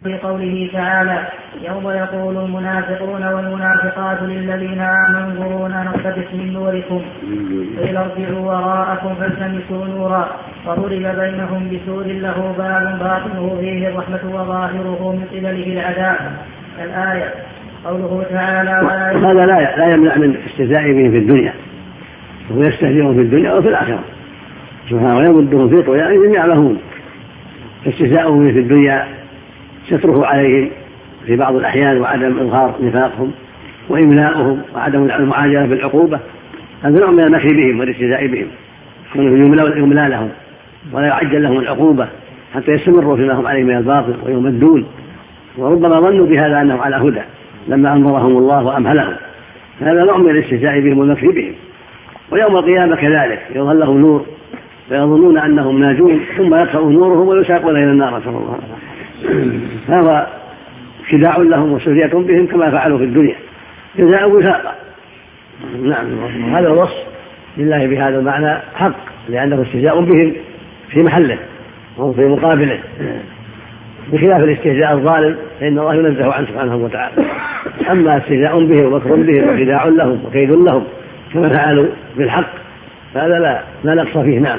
في قوله تعالى يوم يقول المنافقون والمنافقات للذين آمنوا انظرونا نقتبس من نوركم قيل ارجعوا وراءكم فالتمسوا نورا وضرب بينهم بسور له باب باطنه فيه الرحمة وظاهره من قبله العذاب. الآية. قوله تعالى هذا لا يمنع من استهزاء بهم في الدنيا، هو يستهزئهم في الدنيا وفي الآخرة سبحانه ويمدهم في طغيانهم يعمهون. استهزاؤهم في الدنيا ستره عليهم في بعض الأحيان وعدم إظهار نفاقهم وإملاؤهم وعدم المعاجلة بالعقوبة، هذا نوع من المكر بهم والاستهزاء بهم، يملى لهم ولا يعجل لهم العقوبة حتى يستمروا فيما هم عليه من الباطل ويمدون، وربما ظنوا بهذا أنهم على هدى لما أنظرهم الله وأمهلهم. هذا نوع من الاستهزاء بهم والمكر بهم. ويوم القيامة كذلك يظهر لهم نور فيظنون أنهم ناجون ثم يطفأ نورهم ويساقون إلى النار نسأل الله العافية. هذا خداع لهم وسخرية بهم كما فعلوا في الدنيا جزاء وفاقا. نعم، هذا الوصف لله بهذا المعنى حق، لأنه استهزاء بهم في محله وهم في مقابله، بخلاف الاستهزاء الظالم فإن الله ينزه عنه سبحانه وتعالى. أما استهزاء بهم ومكر بهم وخداع لهم وكيد لهم كما فعلوا بالحق فهذا لا نقص فيه. نعم.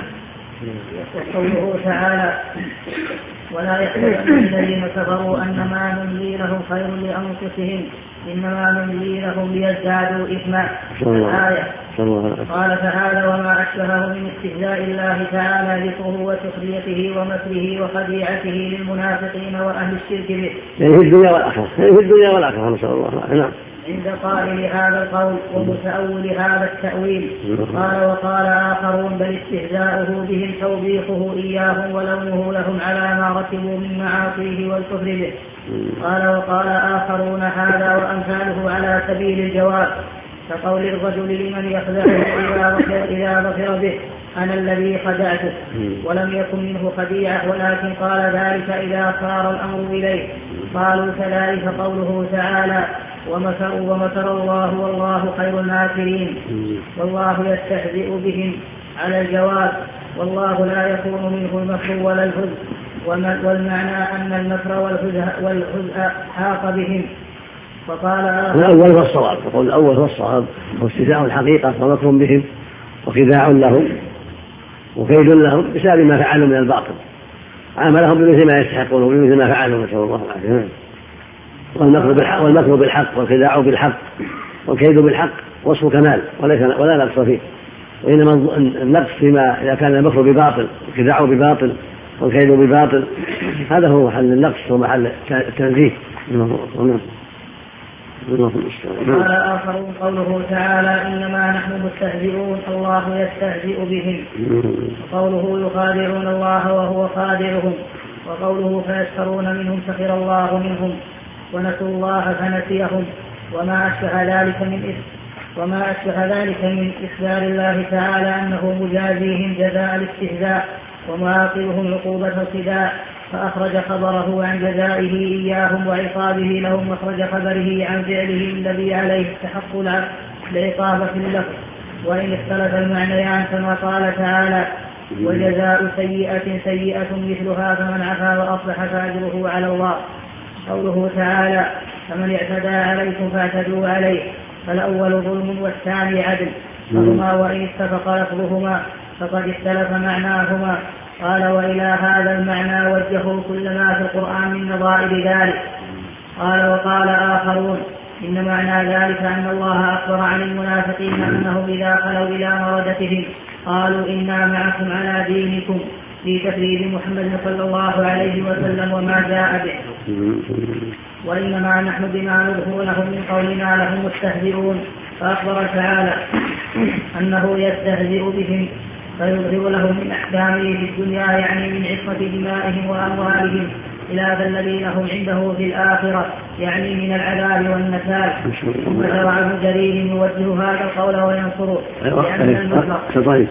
وقوله تعالى ولا يحسبن الذين كفروا أنما نملي لهم خير لأنفسهم إنما نملي لهم ليزدادوا إثما. الآية. قال تعالى وما أشبهه من استهزاء الله تعالى ذكره وسخريته ومكره وخديعته للمنافقين وأهل الشرك به في الدنيا والآخرة نسأل الله العافية. نعم. عند قائل هذا القول ومتأول هذا التأويل قال وقال آخرون بل استهزاؤه بهم توبيخه إياهم ولومه لهم على ما ركبوا من معاصيه والكفر به. قال وقال آخرون هذا وأمثاله على سبيل الجواب كقول الرجل لمن يخدعه إذا ظفر به أنا الذي خدعته ولم يكن منه خديعة ولكن قال ذلك إذا صار الأمر إليه. قالوا كذلك قوله تعالى ومكر الله والله خير الماكرين والله يستهزئ بهم على الجواب والله لا يكون منه المكر ولا الهزء والمعنى أن المكر والهزء حاق بهم. فقال الأول هو الصواب، يقول الأول هو الصواب واستهزاء الحقيقة ومكر بهم وخداع لهم وكيد لهم بسبب ما فعلوا من الباطل، عاملهم بمثل ما يستحقون وبمثل ما فعلوا نسأل الله العافية. والمكر بالحق والخداع بالحق والكيد بالحق وصف كمال ولا نقص فيه، وإنما النقص فيما إذا كان المكر بباطل والخداع بباطل والكيد بباطل هذا هو محل النقص ومحل التنزيه. قال آخرون قوله تعالى إنما نحن مستهزئون الله يستهزئ بهم وقوله يخادعون الله وهو خادعهم وقوله فيسخرون منهم سخر الله منهم ونسوا الله فنسيهم وما أشبه ذلك من إخبار الله تعالى أنه مجازيهم جزاء الاستهزاء ومعاقبهم عقوبة الخداع فأخرج خبره عن جزائه إياهم وعقابه لهم واخرج خبره عن فعله الذي عليه استحق العقاب في اللفظ وإن اختلف المعنيان كما قال تعالى وجزاء سيئة مثلها فمن عفا وأصلح فأجره على الله. قوله تعالى فمن اعتدى عليكم فاعتدوا عليه فالأول ظلم والثاني عدل فهما وإن اتفق لفظهما فقد اختلف معناهما. قال وإلى هذا المعنى وجهوا كل ما في القرآن من نظائر ذلك. قال وقال آخرون إن معنى ذلك أن الله أخبر عن المنافقين أنهم إذا خلوا إلى مردتهم قالوا إنا معكم على دينكم في تكذيب محمد صلى الله عليه وسلم وما جاء به وإنما نحن بما نظهر لهم من قولنا لهم مستهزئون. فأخبر تعالى أنه يستهزئ بهم فيظهر لهم من أحكامه في الدنيا يعني من عصمة دمائهم وأموالهم إلى الذين هم عنده في الآخرة يعني من العذاب والنكال. ثم شرع ابن جرير يوجه هذا القول وينصره لأن المطلق.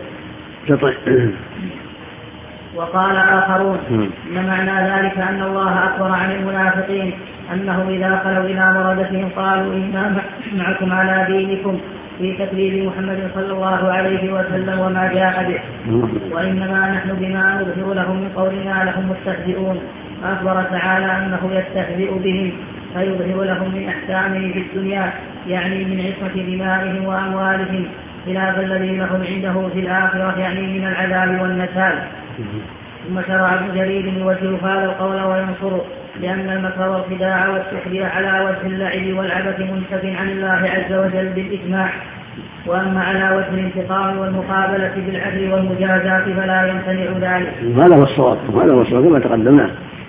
وقال آخرون إن معنى ذلك أن الله أخبر عن المنافقين أنهم إذا خلوا إلى مردتهم قالوا إنا معكم على دينكم في تكذيب محمد صلى الله عليه وسلم وما جاء به وإنما نحن بما نظهر لهم من قولنا لهم مستهزئون. فأخبر تعالى أنه يستهزئ بهم فيظهر لهم من أحكامه في الدنيا يعني من عصمة دمائهم وأموالهم خلاف الذي لهم عنده في الآخرة يعني من العذاب والنكال. ثم شرع ابن جرير يوجه هذا القول وينصره لأن المكر والخداع والسحر على وجه اللعب والعبث منتف عن الله عز وجل بالإجماع، وأما على وجه الانتقام والمقابلة بالعدل والمجازات فلا يمتنع ذلك. هذا هو الصواب كما تقدمنا.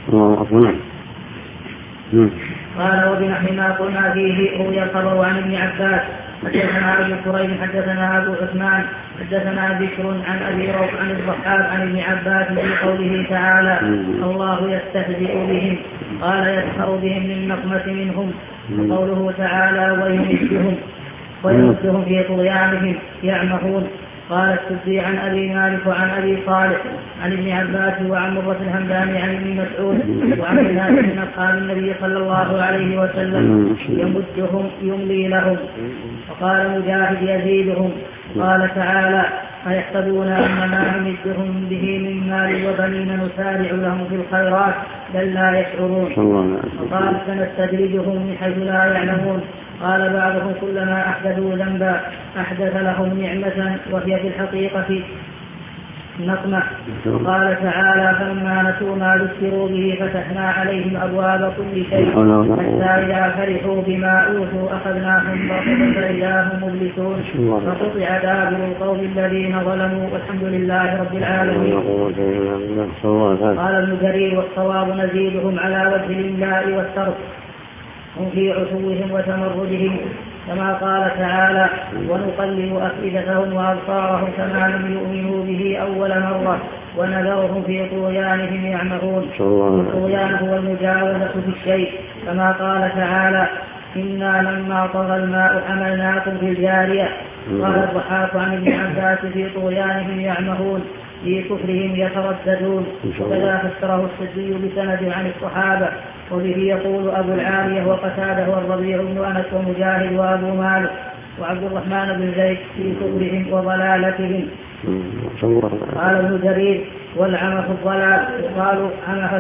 قال وبنحو ما قلنا فيه روي الخبر عن ابن عباس حدثنا ابو كريب حدثنا ابو عثمان حدثنا بشر عن ابي روح عن الضحاك عن ابن عباس في قوله تعالى الله يستهزئ بهم قال يسخر بهم للنقمة منهم، وقوله تعالى ويمدهم في طغيانهم يعمهون. قال السدي عن أبي مالك وعن أبي صالح عن ابن عباس وعن مرة الهمداني عن ابن مسعود وعن الناس من أصحاب النبي صلى الله عليه وسلم يمدهم يملي لهم. وقال مجاهد يزيدهم. قال تعالى أيحسبون أن ما نمدهم به من مال وبنين نسارع لهم في الخيرات بل لا يشعرون. وقال سنستدرجهم من حيث لا يعلمون. قال بعضهم كلما أحدثوا ذنبا أحدث لهم نعمة وهي في الحقيقة نقمة. قال تعالى فلما نسوا ما ذكروا به فتحنا عليهم أبواب كل شيء حتى إذا فرحوا بما أوتوا أخذناهم بغتة فإذا هم مبلسون فقطع دابر القوم الذين ظلموا والحمد لله رب العالمين. قال ابن جرير والصواب نزيدهم على وجه الإملاء والصرف هم في عتوهم وتمردهم كما قال تعالى ونقلب أفئدتهم وأبصارهم كما لم يؤمنوا به أول مرة ونذرهم في طغيانهم يعمهون. الطغيان هو المجاوزة في الشيء كما قال تعالى إنا لما طغى الماء حملناكم في الجارية. قال الضحاك عن ابن عباس في طغيانهم يعمهون في كفرهم يترددون. وكذا فسره السدي بسند عن الصحابة وبه يقول أبو العالية وقتاده والربيع بن أنس ومجاهد وأبو مالك وعبد الرحمن بن زيد في كفرهم وضلالتهم. قال ابن جرير والعمى الضلال يقال عمه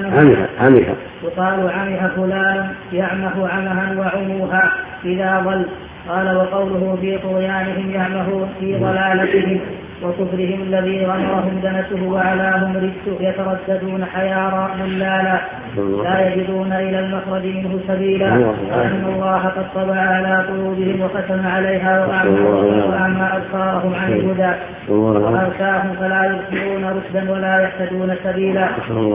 فلان يعمه عمها وعموها إذا ضل. قال وقوله في طغيانهم يعمهون في ضلالتهم وكفرهم الذي غمرهم دنسه وعلاهم رجسه يترددون حيارى ملالا لا يجدون إلى المخرج منه سبيلا وأن الله قد طبع على قلوبهم وختم عليها وأعمى أبصارهم عن الهدى وأغشاهم فلا يبصرون رشدا ولا يهتدون سبيلا.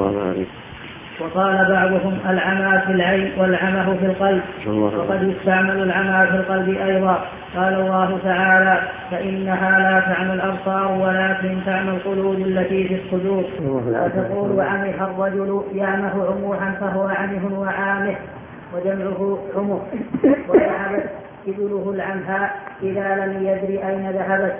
وقال بعضهم العمى في العين والعمى في القلب وقد يستعمل العمى في القلب أيضا. قال الله تعالى فإنها لا تعمى الأبصار ولكن تعمى القلوب التي في الصدور. وتقول عمه الرجل يعمه عموحا فهو عمه وعامه وجمعه عمه وذهبت إبله العنها إذا لم يدري أين ذهبت.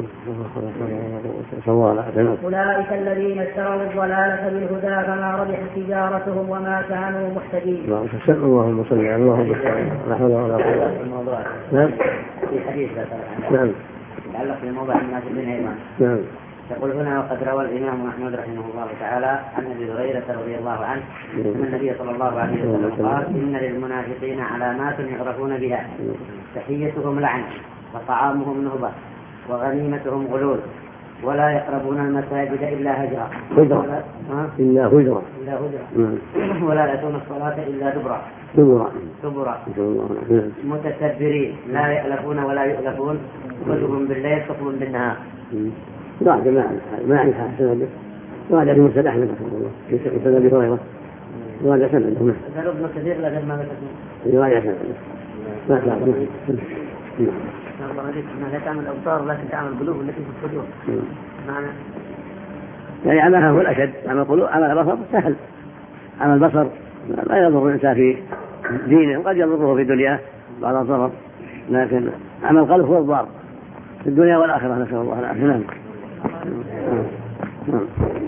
أولئك الذين اشتروا الضلالة بالهدى فما ربحت تجارتهم وما كانوا محتدين. اللهم صل على اللهم لا حول ولا قوة إلا بالله. نعم. في حديث يتعلق بموضع الناس بالإيمان. نعم. يقول هنا وقد روى الإمام أحمد رحمه الله تعالى عن أبي هريرة رضي الله عنه أن النبي صلى الله عليه وسلم قال إن للمنافقين علامات يعرفون بها تحيتهم لعن وطعامهم نهبة وغنيمتهم غلول ولا يقربون المساجد إلا هجرا ولا يأتون الصلاة إلا دبرا متكبرين لا يألفون ولا يؤلفون كلهم بالليل كفر بالنهار. بعد ما يعني حسن به وهذا في مسند أحمد رحمه الله في سند أبي هريرة وهذا سند قال ابن كثير لكن ما ذكر رواية سند ما تعرف لا تعمل الأبصار لكن تعمل القلوب التي في الصدور. معنى يعني عملها هو الأشد. عمل القلوب عمل البصر سهل. عمل البصر لا يضر الإنسان في دينه وقد يضره في دنياه بعض الضرر لكن عمل القلب هو الضار في الدنيا والآخرة نسأل الله العافية. نعم. بسم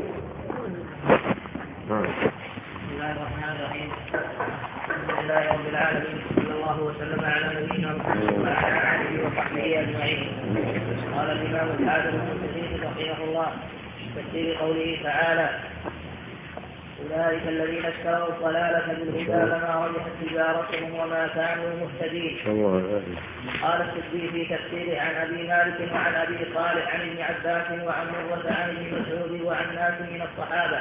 الله الرحمن الرحيم. الحمد لله رب العالمين صلى الله وسلم على نبينا محمد وعلى آله وصحبه أجمعين. قال الإمام الحافظ ابن كثير رحمه الله في تفسير قوله تعالى أولئك الذين اشتروا الضلالة بالهدى فما ربحت تجارتهم وما كانوا مهتدين. قال السدي في تفسيره عن أبي مالك وعن أبي صالح عن ابن عباس وعن مرة عن ابن مسعود وعن ناس من الصحابة.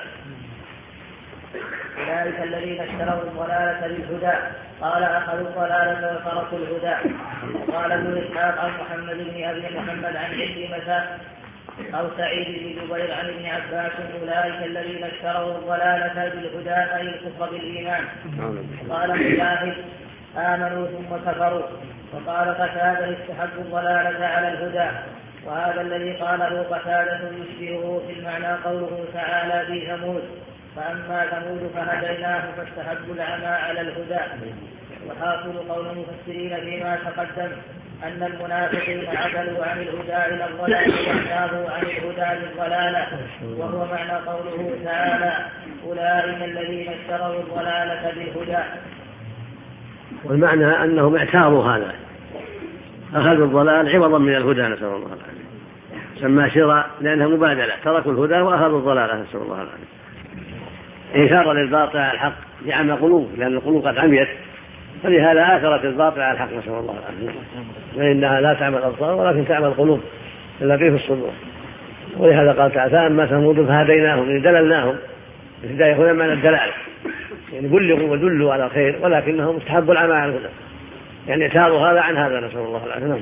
أولئك الذين اشتروا الضلالة بالهدى قال أخذوا الضلالة وتركوا الهدى. قال ابن إسحاق عن محمد بن أبي محمد عن عكرمة أو سعيد بن جبير عن ابن عباس أولئك الذين اشتروا الضلالة بالهدى أي الكفر بالإيمان. قال مجاهد آمنوا ثم كفروا. وقال قتادة استحبوا الضلالة على الهدى. وهذا الذي قاله قتادة يشبهه في المعنى قوله تعالى في ثمود فأما ثمود فهديناه فاستحبوا العمى على الهدى. وحاصل قول المفسرين فيما تقدم أن المنافقين عدلوا عن الهدى إلى الضلال وانابوا عن الهدى للضلالة، وهو معنى قوله تعالى أولئك الذين اشتروا الضلالة بالهدى. والمعنى أنهم اعتاروا هذا، أخذوا الضلال عوضا من الهدى، نسأل الله العافية. سمى شراء لأنها مبادلة، تركوا الهدى وأخذوا الضلالة، نسأل الله العافية. إيثار للباطل على الحق لعمى قلوب، لأن القلوب قد عميت، فلهذا آثرت الباطل على الحق، نسأل الله العافية. فإنها لا تعمل الأبصار ولكن تعمل القلوب التي في الصدور. ولهذا قال تعالى فأما ثمود فهديناهم، يعني دللناهم. الهداية هنا معنى الدلالة، يعني بلغوا ودلوا على الخير ولكنهم استحبوا العمى على الهدى، يعني اعتاروا هذا عن هذا، نسأل الله العافية.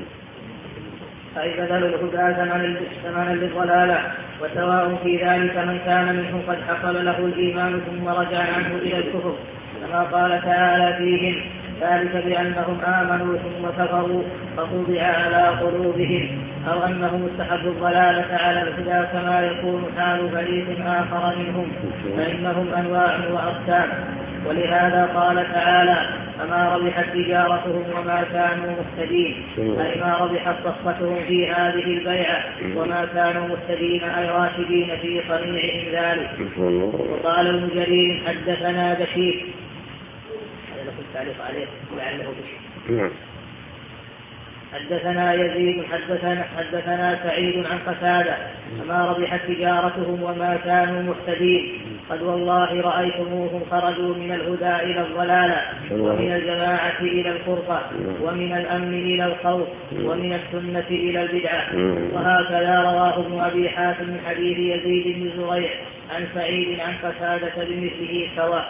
أي بدل الهدى ثمنا للضلالة، وسواء في ذلك من كان منهم قد حصل له الإيمان ثم رجع عنه إلى الكفر، كما قال تعالى فيهم ذلك بأنهم آمنوا ثم كفروا فطبع على قلوبهم، أو أنهم استحبوا الضلالة على الهدى كما يكون حال فريق آخر منهم، فإنهم أنواع وأقسام. ولهذا قال تعالى فما ربحت تجارتهم وما كانوا مهتدين، أي ما ربحت صفقتهم في هذه البيعة وما كانوا مهتدين أي راشدين في صنيعهم ذلك. وقال ابن جرير حدثنا بشير، هذا لكم تعليق عليه لعله بشير. حدثنا يزيد حدثنا سعيد عن قتادة فما ربحت تجارتهم وما كانوا مهتدين، قد والله رأيتموهم خرجوا من الهدى إلى الضلالة، ومن الجماعة إلى الفرقة، ومن الأمن إلى الخوف، ومن السنة إلى البدعة. وهكذا رواه ابن أبي حاتم من حديث يزيد بن زريع عن سعيد عن قتادة بمثله سواء.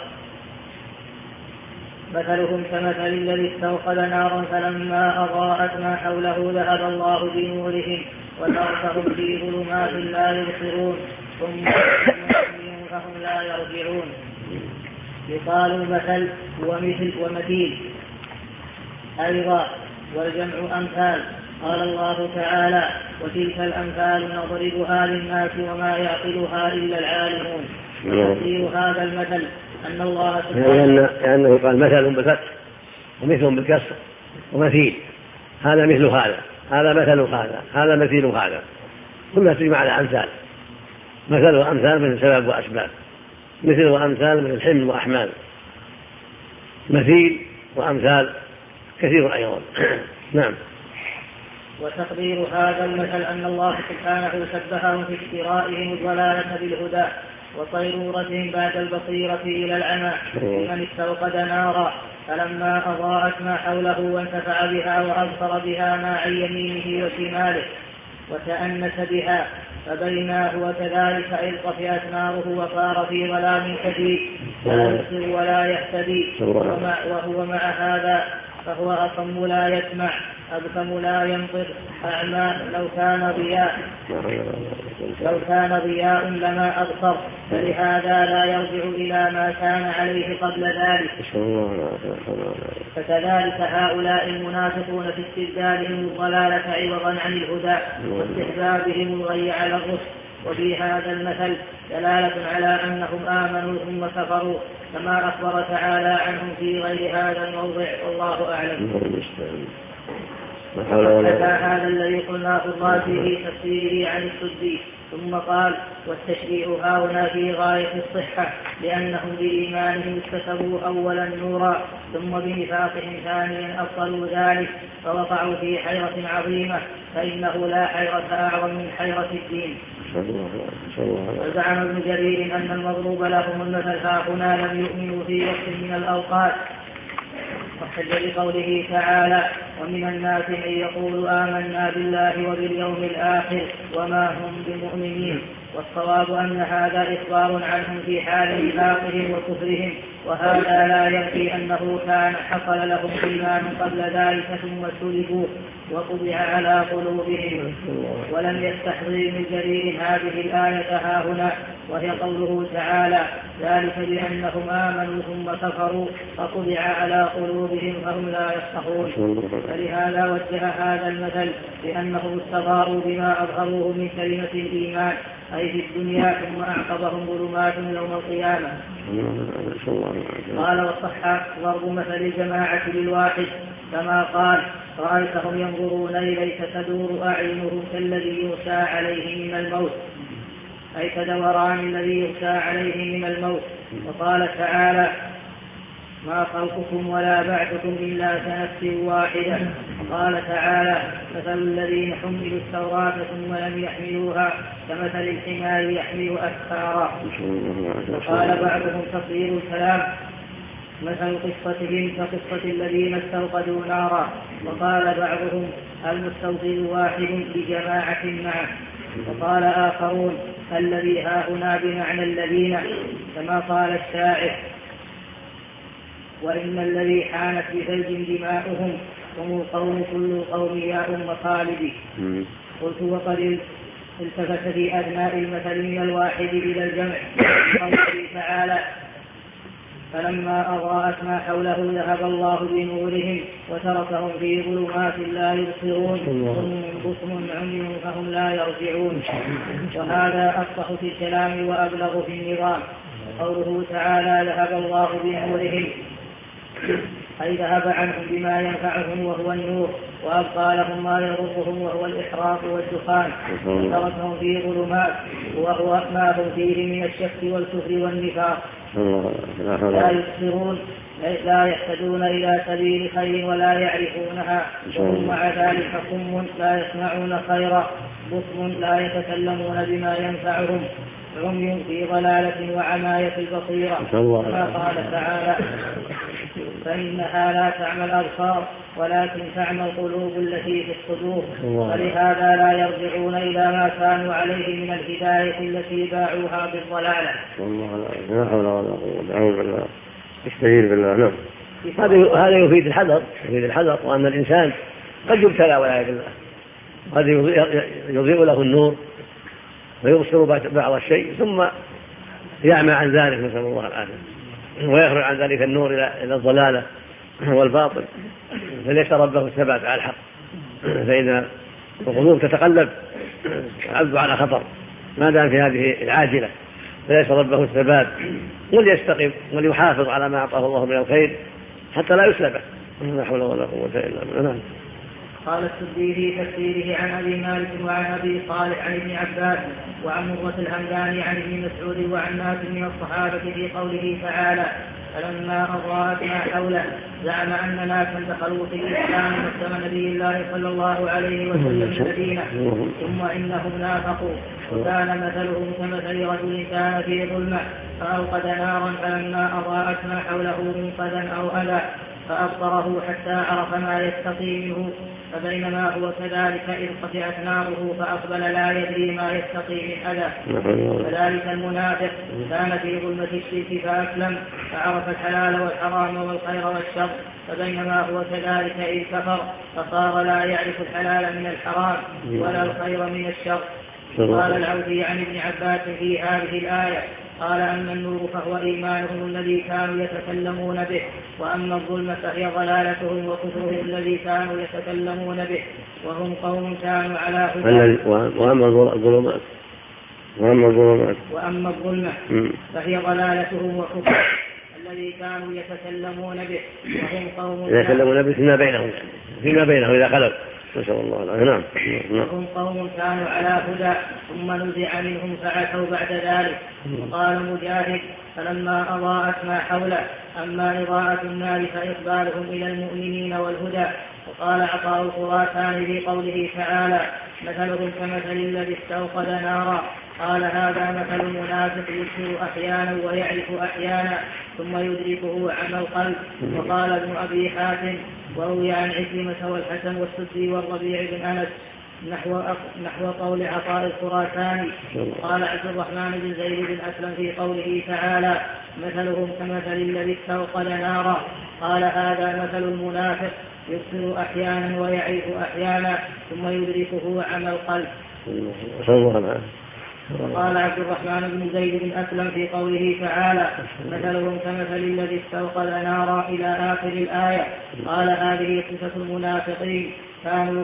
مثلهم كمثل الذي استوقد نارا فلما أضاءت ما حوله ذهب الله بنورهم وتركهم في ظلمات لا يبصرون ثم فهم لا يرجعون. يقال المثل ومثل ومثيل أيضا، والجمع أمثال. قال الله تعالى وتلك الأمثال نضربها للناس وما يعقلها إلا العالمون. وتفسير هذا المثل أن الله سبحانه لأنه قال مثل بالفتح ومثل بالكسر ومثيل، هذا مثل هذا، هذا مثل هذا، هذا مثيل هذا، كلها تجمع على أمثال. مثل وأمثال من سبب وأسباب، مثل وأمثال من الحمل وأحمال، مثيل وأمثال كثير أيضا. نعم. وتقدير هذا المثل أن الله سبحانه شبههم في اشترائهم الضلالة بالهدى وصيرورتهم بعد البصيرة إلى العمى، من استوقد نارا فلما أضاءت ما حوله وانتفع بها وأبصر بها ما عن يمينه وشماله وتأنس بها، فبيناه وكذلك إذ طفئت ناره وصار في ظلام شديد لا يبصر ولا يهتدي، وهو مع هذا فهو أصم لا يسمع أبكم لا ينطق أعمى لو كان ضياء لما أبصر، فلهذا لا يرجع إلى ما كان عليه قبل ذلك. فكذلك هؤلاء المنافقون في استبدالهم الضلالة عوضا عن الهدى واستحبابهم الغي على الرشد. وفي هذا المثل دلالة على أنهم آمنوا ثم كفروا كما أخبر تعالى عنهم في غير هذا الموضع، والله أعلم. حتى هذا الذي قلناه الرازي في تفسيره عن السدي، ثم قال والتشريع هاهنا في غاية الصحة، لأنهم بإيمانهم اكتسبوا أولا نورا ثم بنفاقهم ثانيا أبطلوا ذلك فوقعوا في حيرة عظيمة، فإنه لا حيرة أعظم من حيرة الدين. وزعم ابن جرير أن المضروب لهم المثل هاهنا لم يؤمنوا في وقت من الأوقات، واحتج بقوله تعالى: ومن الناس من يقول آمنا بالله وباليوم الآخر وما هم بمؤمنين. والصواب أن هذا إخبار عنهم في حال نفاقهم وكفرهم، وهذا لا ينفي أنه كان حصل لهم إيمان قبل ذلك ثم سلبوا وطبع على قلوبهم. ولم يستحضر ابن جرير هذه الآية هاهنا، وهي قوله تعالى: ذلك بأنهم آمنوا ثم كفروا فطبع على قلوبهم فهم لا يفقهون. فلهذا وجه هذا المثل بأنهم استغاروا بما أظهروه من كلمة الإيمان أي في الدنيا، ثم أعقبهم ظلمات يوم القيامة. قال: والصحاح ضرب مثل الجماعة للواحد، كما قال: رأيتهم ينظرون إليك تدور أعينهم كالذي يغشى عليه من الموت، أي كدوران الذي يغشى عليه من الموت. وقال تعالى: ما خلقكم ولا بعثكم إلا كنفس واحدة. قال تعالى: مثل الذين حملوا التوراة ثم لم يحملوها كمثل الحمار يحمل أسفارا. وقال بعضهم تصوير الكلام مثل قصتهم كقصة الذين استوقدوا نارا. وقال بعضهم المستوقد واحد بجماعة معه. وقال آخرون الذي هاهنا بمعنى الذين، كما قال الشاعر: وإن الذي حانت بثلج دماؤهم هم القوم كل قوم يا أم خالدي. قلت: وقد التفت في أبناء المثل من الواحد إلى الجمع، قوله تعالى: فلما أضاءت ما حوله ذهب الله بنورهم وتركهم في ظلمات لا يبصرون بكم عمي فهم لا يرجعون. وهذا أفصح في الكلام وأبلغ في النظام. قوله تعالى: ذهب الله بنورهم، أي ذهب عنهم بما ينفعهم وهو النور، وأبقى لهم ما يضرهم وهو الإحراق والدخان، وتركهم في ظلمات وهو ما هم فيه من الشك والكفر والنفاق. لا يبصرون، لا يهتدون إلى سبيل خير ولا يعرفونها، وهم مع ذلك صم لا يسمعون خيرا، بكم لا يتكلمون بما ينفعهم، عمي في ضلالة وعماية البصيرة. كما قال تعالى: فإنها لا تعمى الأبصار ولكن تعمى القلوب التي في الصدور. ولهذا لا يرجعون إلى ما كانوا عليه من الهداية التي باعوها بالضلالة. لا حول ولا قوة إلا بالله. استعين بالله. نعم. هذا يفيد الحذر، وأن الإنسان قد يبتلى والعياذ بالله، قد يضيء له النور فيبصر بعض الشيء ثم يعمى عن ذلك، نسأل الله العافية، ويخرج عن ذلك النور إلى الضلالة والباطل. فليشرب له الثبات على الحق، فإن القلوب تتقلب العبد على خطر ما دام في هذه العاجلة، فليشرب له الثبات وليستقيم وليحافظ على ما أعطاه الله من الخير حتى لا يسلبه. لا حول ولا قوة إلا بالله. قال السدي في تفسيره عن أبي مالك وعن أبي صالح عن ابن عباس وعن مرة الهمداني عن ابن مسعود وعن ناس من الصحابة في قوله تعالى: فلما أضاءت ما حوله زعم أن ناسا دخلوا في الإسلام مسلم نبي الله صلى الله عليه وسلم المدينة ثم إنهم نافقوا، وكان مثلهم كمثل رجل كان في ظلمة فأوقد نارا فلما أضاءت ما حوله من قدم أو أذى فأبصره حتى عرف ما يستقي منه، فبينما هو كذلك إذ قطعت ناره فأقبل لا يدري ما يستقي من أذى. وذلك المنافق كان في ظلمة الشرك فأسلم فعرف الحلال والحرام والخير والشر، فبينما هو كذلك إذ كفر فصار لا يعرف الحلال من الحرام ولا الخير من الشر. قال العوفي عن ابن عباس في هذه الآية: قال: أما النور فهو إيمانهم الذي كانوا يتكلمون به، وأما الظلمة فهي ضلالتهم وكفرهم الذي كانوا يتكلمون به، وهم قوم كانوا على هدى. وأما الظلمة فهي ضلالتهم وكفرهم الذي كانوا يتكلمون به، وهم قوم يتكلمون به فيما بينهم إذا خلوا نسأل الله العافية. نعم. وهم قوم كانوا على هدى ثم نزع منهم فعتوا بعد ذلك. وقال مجاهد فلما أضاءت ما حوله. أما إضاءة النار فإقبالهم إلى المؤمنين والهدى. وقال عطاء الخراساني في قوله تعالى مثلهم كمثل الذي استوقد نارا. قال هذا مثل المنافق يبصر أحيانا ويعرف أحيانا ثم يدركه عمى القلب. وقال ابن أبي حاتم وروي عن عكرمة والحسن والسدي والربيع بن أنس نحو قول عطاء الخراساني. قال عبد الرحمن بن زيد بن أسلم في قوله تعالى مثلهم كمثل الذي استوقد نارا. قال هذا مثل المنافق يبصر أحيانا ويعرف أحيانا ثم يدركه عمى القلب. وقال عبد الرحمن بن زيد بن أسلم في قوله تعالى مثلهم كمثل الذي استوقد نارا إلى آخر الآية. قال هذه صفة المنافقين كانوا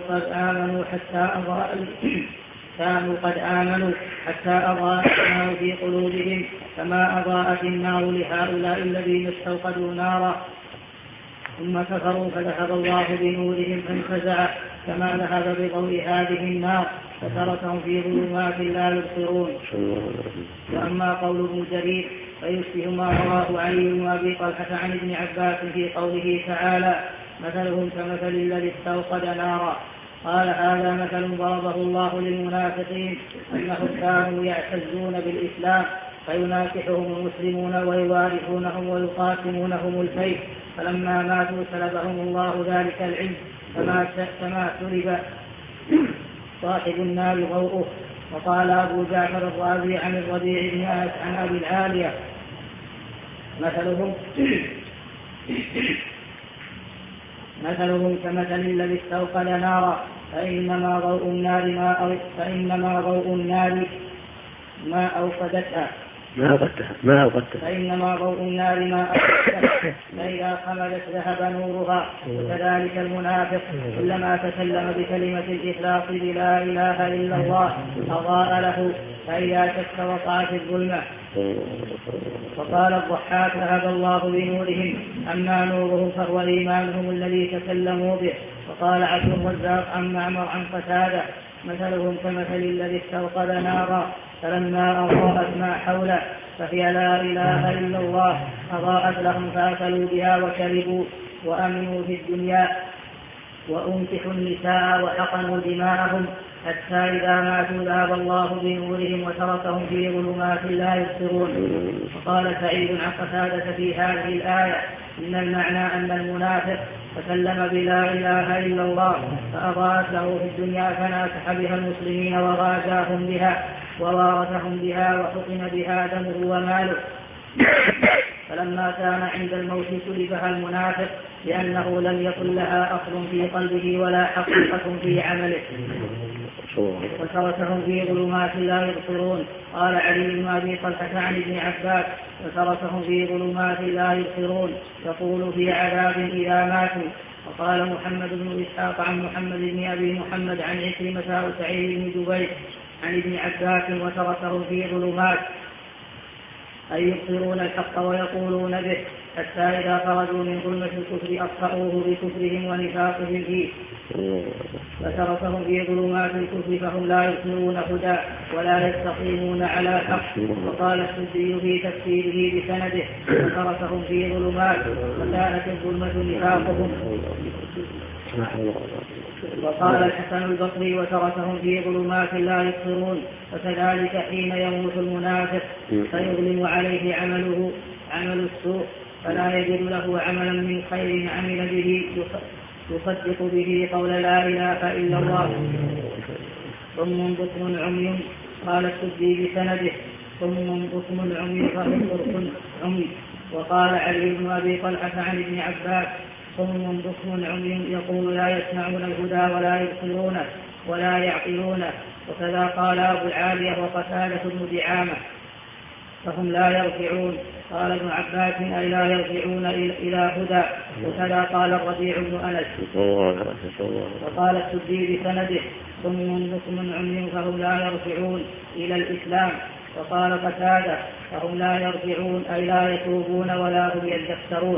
قد آمنوا حتى أضاءت النار في قلوبهم كما أضاءت النار لهؤلاء الذين استوقدوا نارا ثم كفروا فذهب الله بنورهم فانفزع كما ذهب بضوء هذه النار فتركهم في ظلمات لا يبصرون. وأما قول ابن جرير فيشبه ما رواه علي وأبي طلحة عن ابن عباس في قوله تعالى مثلهم كمثل الذي استوقد نارا. قال هذا مثل ضربه الله للمنافقين أنهم كانوا يعتزون بالإسلام فيناكحهم المسلمون ويوارثونهم ويقاسمونهم الفيء فلما ماتوا سلبهم الله ذلك العلم كما سلب صاحب النار ضوءه. وقال أبو جعفر الرازي عن الربيع بن أنس عن أبي العالية مثلهم كمثل الذي استوقد نارا فإنما ضوء النار ما أوقدتها فإنما ضوء النار ما أوقدتها فإذا خمدت ذهب نورها. وكذلك المنافق كلما تكلم بكلمة الإخلاص بلا إله إلا الله أضاء له فإذا شك وقع في الظلمة. وقال الضحاك ذهب الله بنورهم أما نورهم فهو إيمانهم الذي تكلموا به. وقال عبد الرزاق عن معمر عن قتادة مثلهم كمثل الذي استوقد نارا فلما أضاءت ما حوله فهي لا إله إلا الله أضاءت لهم فأكلوا بها وشربوا وأمنوا في الدنيا وأنكحوا النساء وحقنوا دماءهم حتى إذا ماتوا ذهب الله بنورهم وتركهم في ظلمات لا يبصرون. وقال سعيد عن قتادة في هذه الآية إن المعنى أن المنافق تكلم بلا إله إلا الله فأضاءت له في الدنيا فناكح بها المسلمين وغازاهم بها ووارثهم بها وحقن بها دمه وماله. فلما كان عند الموت سلبها المنافق لأنه لم يكن لها أصل في قلبه ولا حقيقة في عمله وتركهم في ظلمات لا يبصرون. قال علي بن أبي طلحة عن ابن عباس وتركهم في ظلمات لا يبصرون يقول في عذاب إذا ماتوا. وقال محمد بن إسحاق عن محمد بن أبي محمد عن عكرمة وسعيد بن جبير عن ابن عباس وتركهم في ظلمات أي يبصرون الحق ويقولون به حتى إذا خرجوا من ظلمة الكفر أطفأوه بكفرهم ونفاقهم فيه فتركهم في ظلمات الكفر فهم لا يبصرون هدى ولا يستقيمون على حق. وقال السدي في تفسيره بسنده فتركهم في ظلمات وكانت الظلمة نفاقهم. وقال الحسن البصري وتركهم في ظلمات لا يبصرون. وكذلك حين يموت المنافق فيظلم عليه عمل السوء فلا يجد له عملا من خير عمل به يصدق به قول لا إله إلا الله ثم بكم عمي. قال السدي بسنده ثم بكم عمي فهم برق عمي. وقال علي بن أبي طلحة عن ابن عباس ثم بكم عمي يقول لا يسمعون الهدى ولا يبصرونه ولا يعقلونه. وكذا قال أبو العالية وقتادة بن دعامة فهم لا يرجعون. قال ابن عباس أي لا يرجعون إلى هدى. وكذا قال الربيع بن أنس. وقال السدي بسنده ثم بكم عمي فهم لا يرجعون إلى الإسلام. وقال قتادة فهم لا يرجعون أي لا يتوبون ولا هم يذكرون.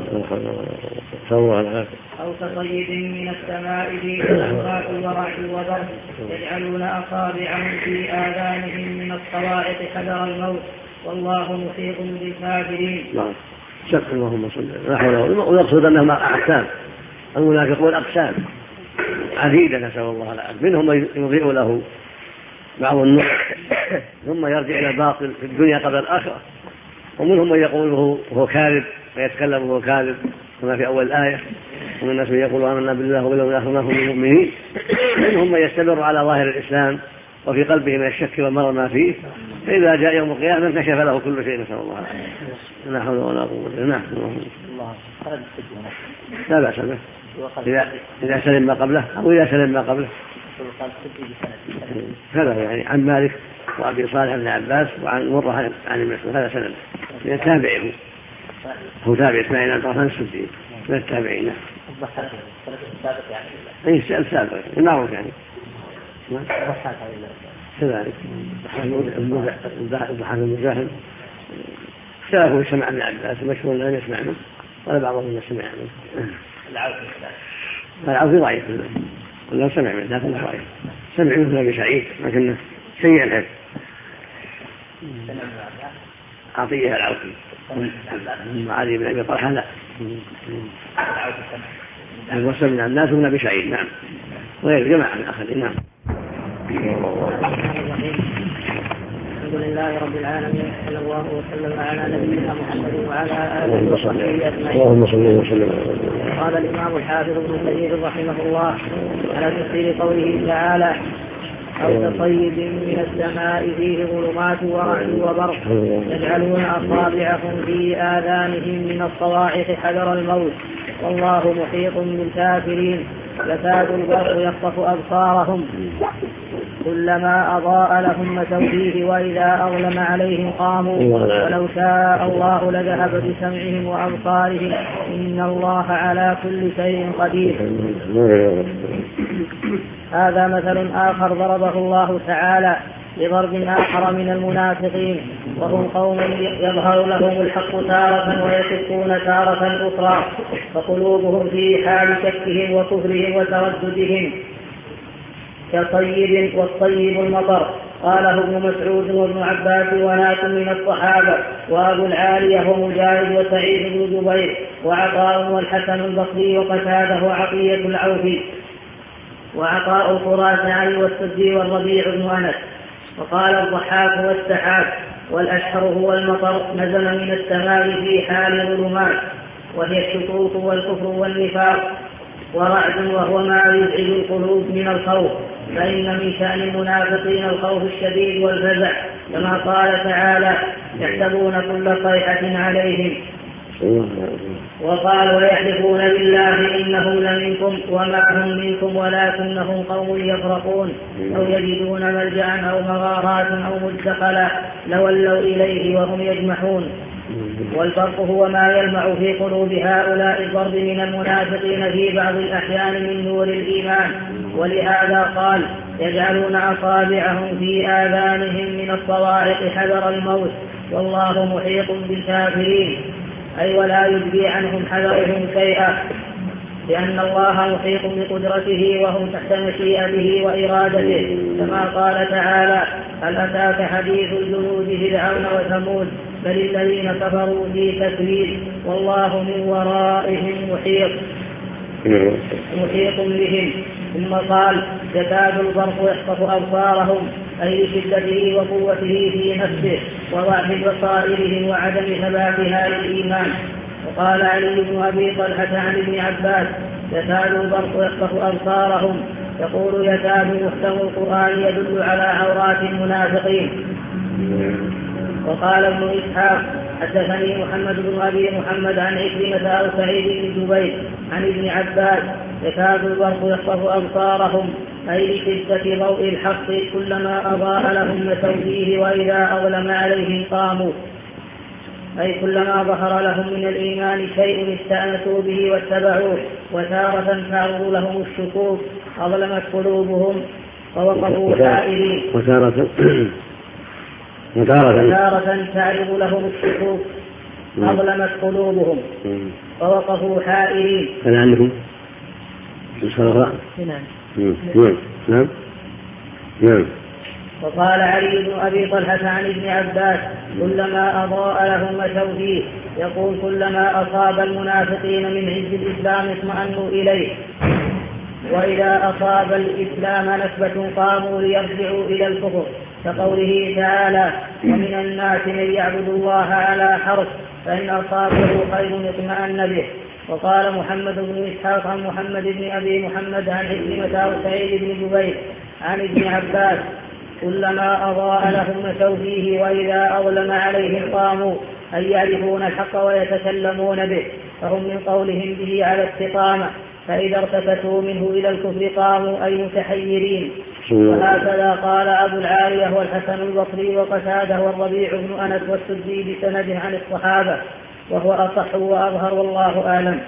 أو كصيد من السماء فيه ظلمات ورعد وبرد يجعلون أصابعهم في آذانهم من الصواعق حذر الموت والله محيط بالكافرين. اللهم صل على محمد. ويقصد أنهم أقسام، المنافقون أقسام عديدة نسأل الله العافية، منهم من يضيء له بعض النور ثم يرجع إلى الباطل في الدنيا قبل الآخرة، ومنهم من يقول هو كاذب ويتكلم وهو كاذب كما في أول الآية، ومن الناس من يقول آمنا بالله وباليوم الآخر وما هم بمؤمنين. منهم من يستمر على ظاهر الإسلام وفي قلبه من الشك والمرض ما فيه، فإذا جاء يوم القيامة انكشف له كل شيء نسأل الله العافية. لا حول ولا قوة إلا بالله. لا بأس به إذا سلم ما قبله أو إذا سلم ما قبله. هذا يعني عن مالك وأبي صالح بن عباس وعن مرة عن المسلم، هذا سلم من التابعين، هو تابع إسماعيل عن طرفان السدي من التابعين. أي سابق المعروف يعني كذلك. الضحاك المجاهد اختلفوا في سمع ابن عباس، مشهور لم يسمع منه ولا بعضهم سمع منه. العوفي ضعيف ولا سمع منه لكن ضعيف، سمع منه أبي سعيد لكنه سيء الحفظ. عطية العوفي علي بن أبي طلحة لا الوصل من الناس من أبي سعيد نعم وغير جماعة من آخرين. نعم. الحمد لله رب العالمين، صلى الله وسلم على نبينا محمد وعلى آله وصحبه أجمعين. قال الإمام الحافظ ابن كثير رحمه الله على تفسير قوله تعالى أو كصيب من السماء فيه ظلمات ورعد وبرق يجعلون أصابعهم في آذانهم من الصواعق حذر الموت والله محيط بالكافرين يكاد البرق يخطف أبصارهم كلما أضاء لهم مشوا فيه وإذا أظلم عليهم قاموا ولو شاء الله لذهب بسمعهم وأبصارهم إن الله على كل شيء قدير. هذا مثل آخر ضربه الله تعالى لضرب آخر من المنافقين، وهم قوم يظهر لهم الحق تارة ويشكون تارة أخرى، فقلوبهم في حال شكهم وكفرهم وترددهم كطيب، والطيب المطر. قاله ابن مسعود وابن عباس وناس من الصحابة وأبو العالية ومجاهد وسعيد بن جبير وعطاء والحسن البصري وقتاده وعطية العوفي وعطاء الخراساني والسدي والربيع بن أنس. وقال الضحاك والسحاب والأشهر هو المطر نزل من السماء في حال ظلمات وهي الشكوك والكفر والنفاق، ورعد وهو ما يزعج القلوب من الخوف، فإن من شأن المنافقين الخوف الشديد والفزع كما قال تعالى يحسبون كل صيحة عليهم. وقال ويحلفون بالله إنهم لمنكم وما هم منكم ولكنهم قوم يفرقون أو يجدون ملجأ أو مغارات أو مدخلا لولوا إليه وهم يجمحون. والفرق هو ما يلمع في قلوب هؤلاء الضرب من المنافقين في بعض الأحيان من نور الإيمان، ولهذا قال يجعلون أصابعهم في آذانهم من الصواعق حذر الموت والله محيط بالكافرين، أي ولا يجزي عنهم حذرهم شيئا، لأن الله محيط بقدرته وهم تحت مشيئته وإرادته، كما قال تعالى هل أتاك حديث الجنود فرعون وثمود بل الذين كفروا في تكذيب والله من ورائهم محيط بهم. ثم قال يكاد البرق يخطف أبصارهم أي لشدته وقوته في نفسه وضعف بصائرهم وعدم ثباتها للإيمان. وقال علي بن أبي طلحة عن ابن عباس يكاد البرق يخطف أبصارهم، يقول يكاد محتوى القرآن يدل على عورات المنافقين. وقال ابن إسحاق حدثني محمد بن أبي محمد عن عكرمة أو سعيد بن جبير عن ابن عباس يكاد البرق يخطف أبصارهم أي لشدة ضوء الحق كلما أضاء لهم مشوا فيه وإذا أظلم عليهم قاموا، أي كلما ظهر لهم من الإيمان شيء استأنسوا به واتبعوه، وتارة تعرض لهم الشكوك أظلمت قلوبهم فوقفوا حائرين، وتارة تعرض لهم الشكوك أظلمت قلوبهم فوقفوا حائرين. هل عندكم نعم. وقال علي بن أبي طلحة عن ابن عباس كلما أضاء لهم مشوا فيه، يقول كلما أصاب المنافقين من عز الإسلام اطمأنوا إليه، وإذا أصاب الإسلام نكبة قاموا ليرجعوا إلى الكفر، كقوله تعالى ومن الناس من يعبد الله على حرف فإن أصابه خير اطمأن به. وقال محمد بن إسحاق عن محمد بن أبي محمد عن عكرمة وسعيد بن جبير عن ابن عباس كلما أضاء لهم مشوا فيه وإذا أظلم عليهم قاموا، أي يعرفون الحق ويتكلمون به، فهم من قولهم به على استقامة، فإذا ارتكتوا منه إلى الكفر قاموا أي متحيرين. وهكذا قال أبو العالية والحسن البصري وقتادة والربيع بن أنس والسدي بسند عن الصحابة، وهو أصح وأظهر والله أعلم.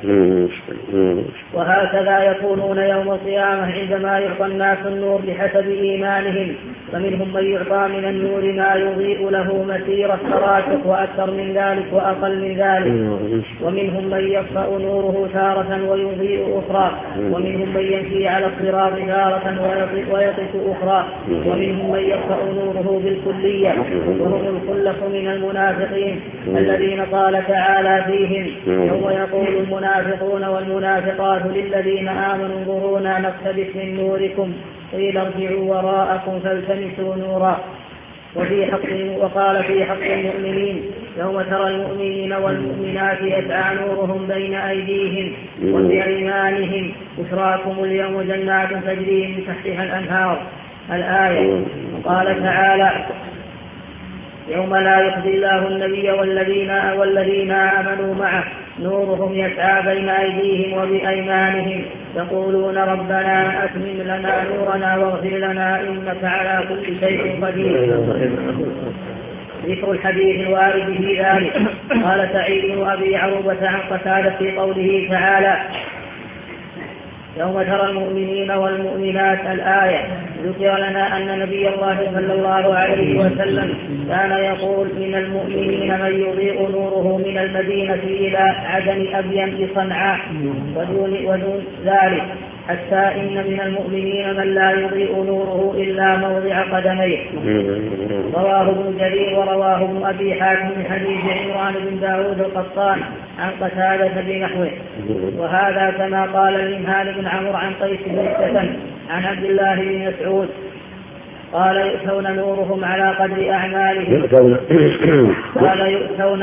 وهكذا يكونون يوم القيامة عندما يعطى الناس النور بحسب إيمانهم، فمنهم من يعطى من النور ما يضيء له مسير الترافق وأكثر من ذلك وأقل من ذلك، ومنهم من يطفأ نوره تارة ويضيء أخرى، ومنهم من يمشي على الصراط تارة ويطفئ أخرى، ومنهم من يطفأ نوره بالكلية، وهم الخلة من المنافقين الذين قال تعالى فيهم يوم يقول المنافقون والمنافقات للذين آمنوا انظرونا نقتبس من نوركم قيل ارجعوا وراءكم فالتمسوا نورا. وقال في حق المؤمنين يوم ترى المؤمنين والمؤمنات يسعى نورهم بين أيديهم وبأيمانهم بشراكم اليوم جنات تجري من تحتها الأنهار الآية. وقال تعالى يوم لا يخزي الله النبي والذين آمنوا معه نورهم يسعى بين أيديهم وبأيمانهم يقولون ربنا أتمم لنا نورنا واغفر لنا إنك على كل شيء قدير. ذكر الحديث الوارد في ذلك. قال سعيد بن أبي عروبة عن قتادة في قوله تعالى يوم ترى المؤمنين والمؤمنات الآية، ذكر لنا أن نبي الله صلى الله عليه وسلم كان يقول من المؤمنين من يضيء نوره من المدينة إلى عدن أبين بصنعاء ودون ذلك، حتى إن من المؤمنين من لا يضيء نوره إلا موضع قدميه. رواه ابن جرير ورواه ابن أبي حاتم من حديث عمران بن داود القطان عن قتادة بنحوه. وهذا كما قال المنهال بن عمرو عن قيس بن السكن عن عبد الله بن مسعود قال يؤتون نورهم على قدر أعمالهم. قال يؤتون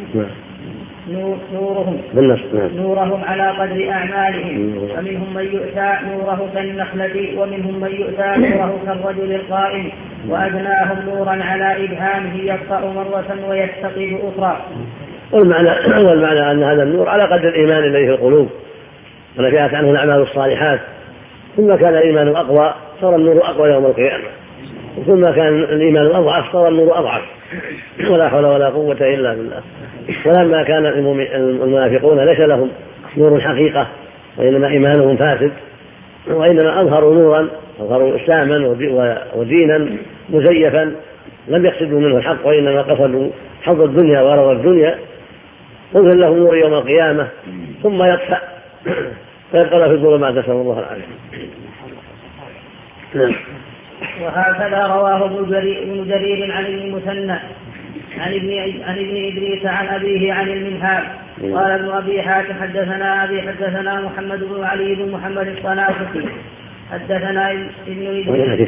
نورهم على قدر أعمالهم، فمنهم من يؤتى نوره كالنخلة ومنهم من يؤتى نوره كالرجل القائم، وأدناهم نورا على إبهامه يطفأ مرة ويستقيد أخرى. والمعنى أن هذا النور على قدر الإيمان الذي في القلوب، ونشأت عنه الأعمال الصالحات، ثم كان الإيمان أقوى صار النور أقوى يوم القيامة، ثم كان الإيمان أضعف صار النور أضعف، ولا حول ولا قوة إلا بالله. ولما كان المنافقون ليس لهم نور حقيقة وإنما إيمانهم فاسد، وإنما أظهروا نورا، أظهروا إسلاما ودينا مزيفا لم يقصدوا منه الحق وإنما قصدوا حظ الدنيا وغرض الدنيا، أظهر لهم نور يوم القيامة ثم يطفأ فيبقى في الظلمات، نسأل الله العافية. وهكذا رواه ابن جرير عن المثنى عن ابن إدريس عن أبيه عن المنهال. قال ابن أبي حاتم حدثنا محمد بن علي بن محمد الطنافسي حدثنا ابن إدريس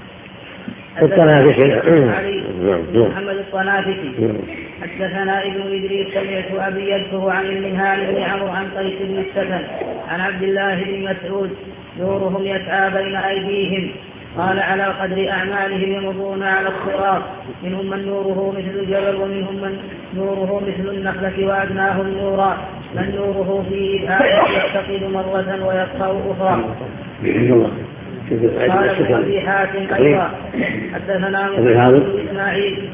علي بن محمد الطنافسي حدثنا ابن إدريس سمعت أبي يذكر عن المنهال بن عمرو عن قيس بن السكن عن عبد الله بن مسعود نورهم يسعى بين أيديهم، قال على قدر أعمالهم يمضون على الصراط، منهم من نوره مثل الجبل ومنهم من نوره مثل النخلة وأدناهم نورا، من نوره في إبهامه يستقيل مرة ويطفأ أخرى. قال ابن أبي حاتم أيضا حدثنا محمد بن إسماعيل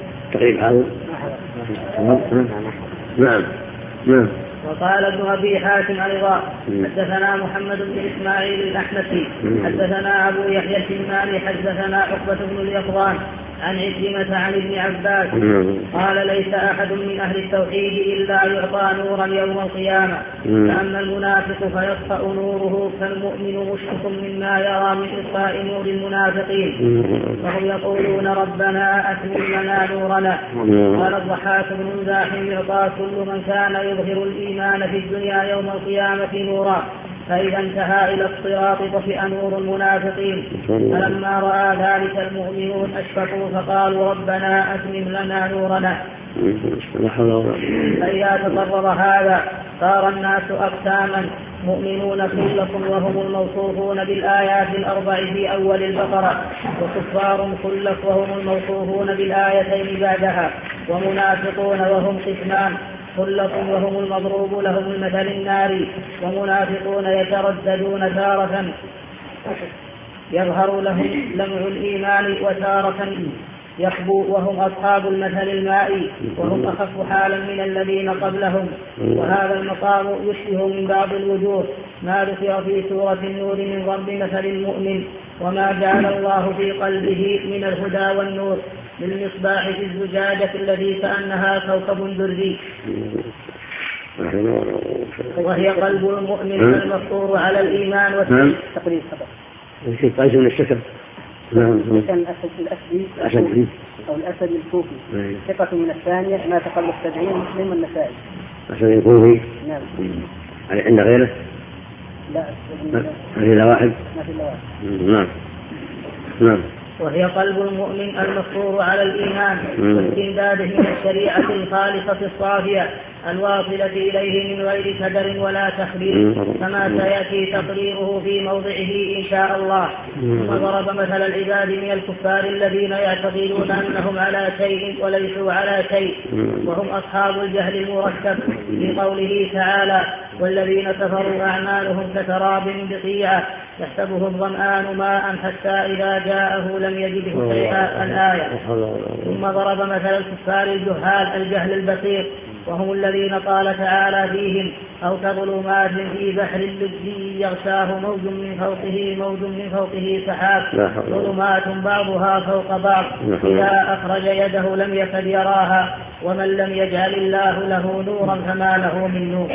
وقال ابن أبي حاتم أيضا حدثنا محمد بن إسماعيل الأحنفي حدثنا أبو يحيى الشمالي حدثنا عقبة بن اليقظان عن عكرمة عن ابن عباس قال ليس أحد من أهل التوحيد إلا يعطى نورا يوم القيامة، فأما المنافق فيطفأ نوره فالمؤمن مشفق مما يرى من إطفاء نور المنافقين، وهم يقولون ربنا أتمم لنا نورنا. قال الضحاك بن مزاحم يعطى كل من كان يظهر الإيمان في الدنيا يوم القيامة نورا، فإذا انتهى إلى الصراط طفئ نور المنافقين. فلما رأى ذلك المؤمنون أشفقوا فقالوا ربنا أتمم لنا نورنا. فإذا تقرر هذا صار الناس أقساما، مؤمنون كلة وهم الموصوفون بالآيات الأربع في أول البقرة، وكفار كلة وهم الموصوفون بالآيتين بعدها، ومنافقون وهم قسمان، كلة وهم المضروب لهم المثل الناري، ومنافقون يترددون تارة يظهر لهم لمع الإيمان وتارة يخبو، وهم أصحاب المثل المائي وهم أخف حالا من الذين قبلهم. وهذا المقام يشبه من بعض الوجوه ما ذكر في سورة النور من ضرب مثل المؤمن وما جعل الله في قلبه من الهدى والنور للمصباح في الزجاجة الذي كأنها كوكب دري، وهي قلب المؤمن المفطور على الإيمان والتقليد. قيس من الشكر كان الأسد أو الأسد الكوفي ثقة من الثانية ما تقل 70 مسلم النسائي. أسد الكوفي نعم. عند غيره؟ لا ما في إلا واحد. ما في إلا واحد. نعم نعم. وهي قلب المؤمن المفطور على الإيمان واستمداده من الشريعة الخالصة الصافية الواصلة إليه من غير كدر ولا تخبير، كما سيأتي تقريره في موضعه إن شاء الله. ثم ضرب مثل العباد من الكفار الذين يعتقدون أنهم على شيء وليسوا على شيء، وهم أصحاب الجهل المركب، في قوله تعالى والذين كفروا أعمالهم كسراب بقيعة يحسبه الظمآن ماء حتى إذا جاءه لم يجده شيئا الآية. ثم ضرب مثل الكفار الجهال الجهل البصير، وهم الذين قال تعالى فيهم أو كظلمات في بحر اللجي يغشاه موج من فوقه سحاب، ظلمات بعضها فوق بعض إذا أخرج يده لم يكد يراها، ومن لم يجعل الله له نورا فما له من نور.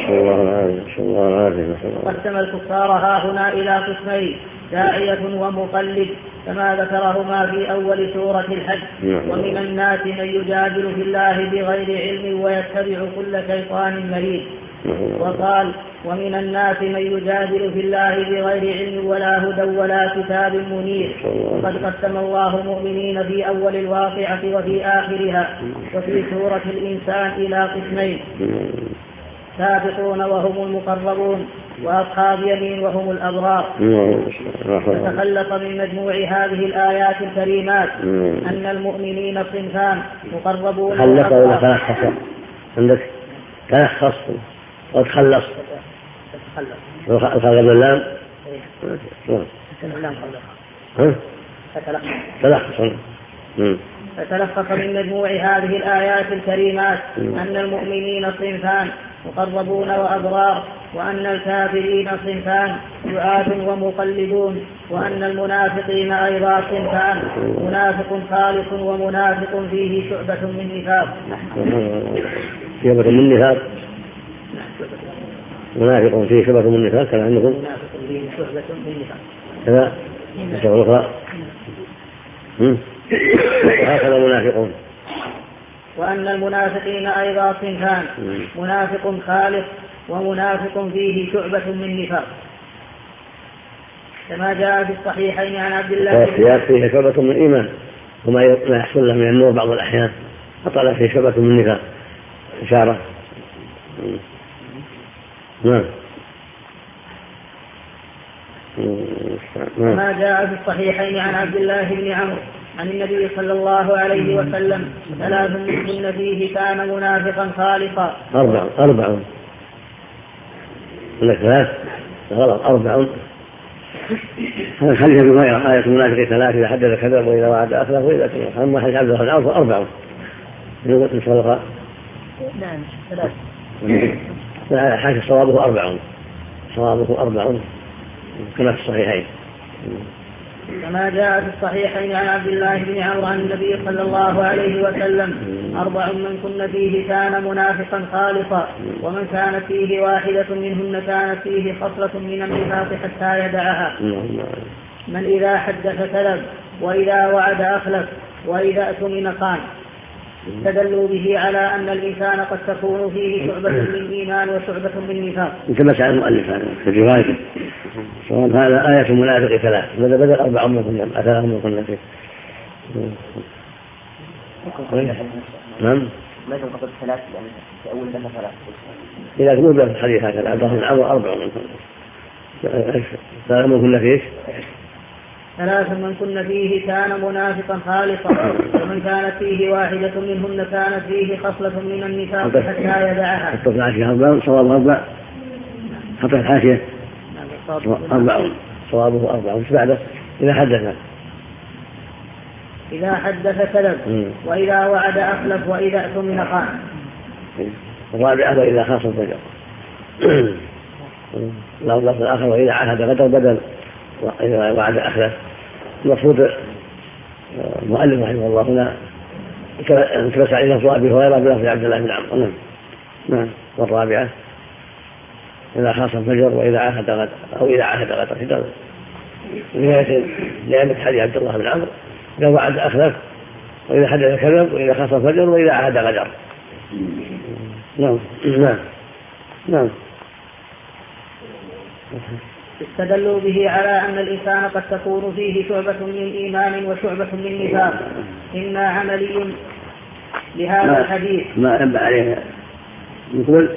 قسم الكفار هاهنا إلى قسمين، داعية ومقلد كما ذكرهما في أول سورة الحج. ومن الناس من يجادل في الله بغير علم ويتبع كل شيطان مريد. وقال ومن الناس من يجادل في الله بغير علم ولا هدى ولا كتاب منير. وقد قسم الله المؤمنين في أول الواقعة وفي آخرها وفي سورة الإنسان إلى قسمين، سابقون وهم المقربون، وأصحاب يمين وهم الأبرار. فتخلص من مجموع هذه الآيات الكريمات أن المؤمنين صنفان، مقربون خلص ولا تلخص عندك؟ تلخص وتخلص الخلق باللام فتلخص من مجموع هذه الآيات الكريمات أن المؤمنين صنفان، مقربون وأبرار، وأن الكافرين صنفان، دعاة ومقلدون، وأن المنافقين أيضا صنفان، منافق خالص ومنافق فيه شعبة من نفاق. شعبة من نفاق، منافق فيه شعبة من نفاق كما عندكم. منافق فيه شعبة من نفاق كذا الشعبة الأخرى وهكذا منافقون. وأن المنافقين أيضا صنفان، منافق خالص ومنافق فيه شعبة من نفاق، كما جاء في الصحيحين عن عبد الله فيه شعبة من إيمان وما يحصل له من النور بعض الأحيان، أطلع فيه شعبة من نفاق إشارة. نعم. كما جاء في الصحيحين عن عبد الله بن عمرو عن النبي صلى الله عليه وسلم 3 من كن فيه كان منافقا خالصا. 4 لك 3 غلط 4. هذا الحديث ابي هريره آية المنافق 3 إذا حدث كذب وإذا وعد أخلف وإذا كذب. أما حديث عبد الله بن عمرو 4 إن شاء الله. نعم 3. حاشا صوابه 4 كما في الصحيحين. كما جاء في الصحيحين عن عبد الله بن عمرو عن النبي صلى الله عليه وسلم 4 من كن فيه كان منافقا خالصا ومن كانت فيه واحدة منهن كانت فيه خصلة من النفاق حتى يدعها. من إذا حدث كذب وإذا وعد أخلف وإذا اؤتمن خان. استدلوا به على أن الإنسان قد تكون فيه شعبة من إيمان وشعبة من نفاق. كما سأل المؤلف هذا في روايته سواء هذا آية المنافق 3 ماذا بدل 4 من كنا 3 من كنا فيه. نعم ما ينقض 3 يعني في أول 3 إذا كنت في الحديث هكذا عبد الله بن عمرو 4 من كنا 3 من كنا فيه 3 من كن فيه كان منافقا خالصا ومن كانت فيه واحدة منهن كانت فيه خصلة من النفاق حتى يدعها. حتى الحاشية 4 صواب 4 حتى الحاشية 4 صوابه 4 وش بعده إذا حدث كذب وإذا وعد أخلف وإذا اؤتمن خان. الرابعة وإذا خاص فجر. اللفظ الآخر وإذا عاهد غدر بدل وإذا وعد أخلف. المفروض المؤلف رحمه الله هنا انكبس عليه لفظ أبي هريرة بلفظ عبد الله بن عمرو. نعم. والرابعة إذا خاص فجر وإذا عاهد غدر أو إذا عاهد غدر في رواية لأن حديث عبد الله بن عمرو إذا وعد أخلف وإذا حدث كذب وإذا خاص فجر وإذا عاهد غدر. نعم. نعم. استدلوا به على أن الإنسان قد تكون فيه شعبة من إيمان وشعبة من نفاق. إما عملي بهذا الحديث ما ينبع عليه نقول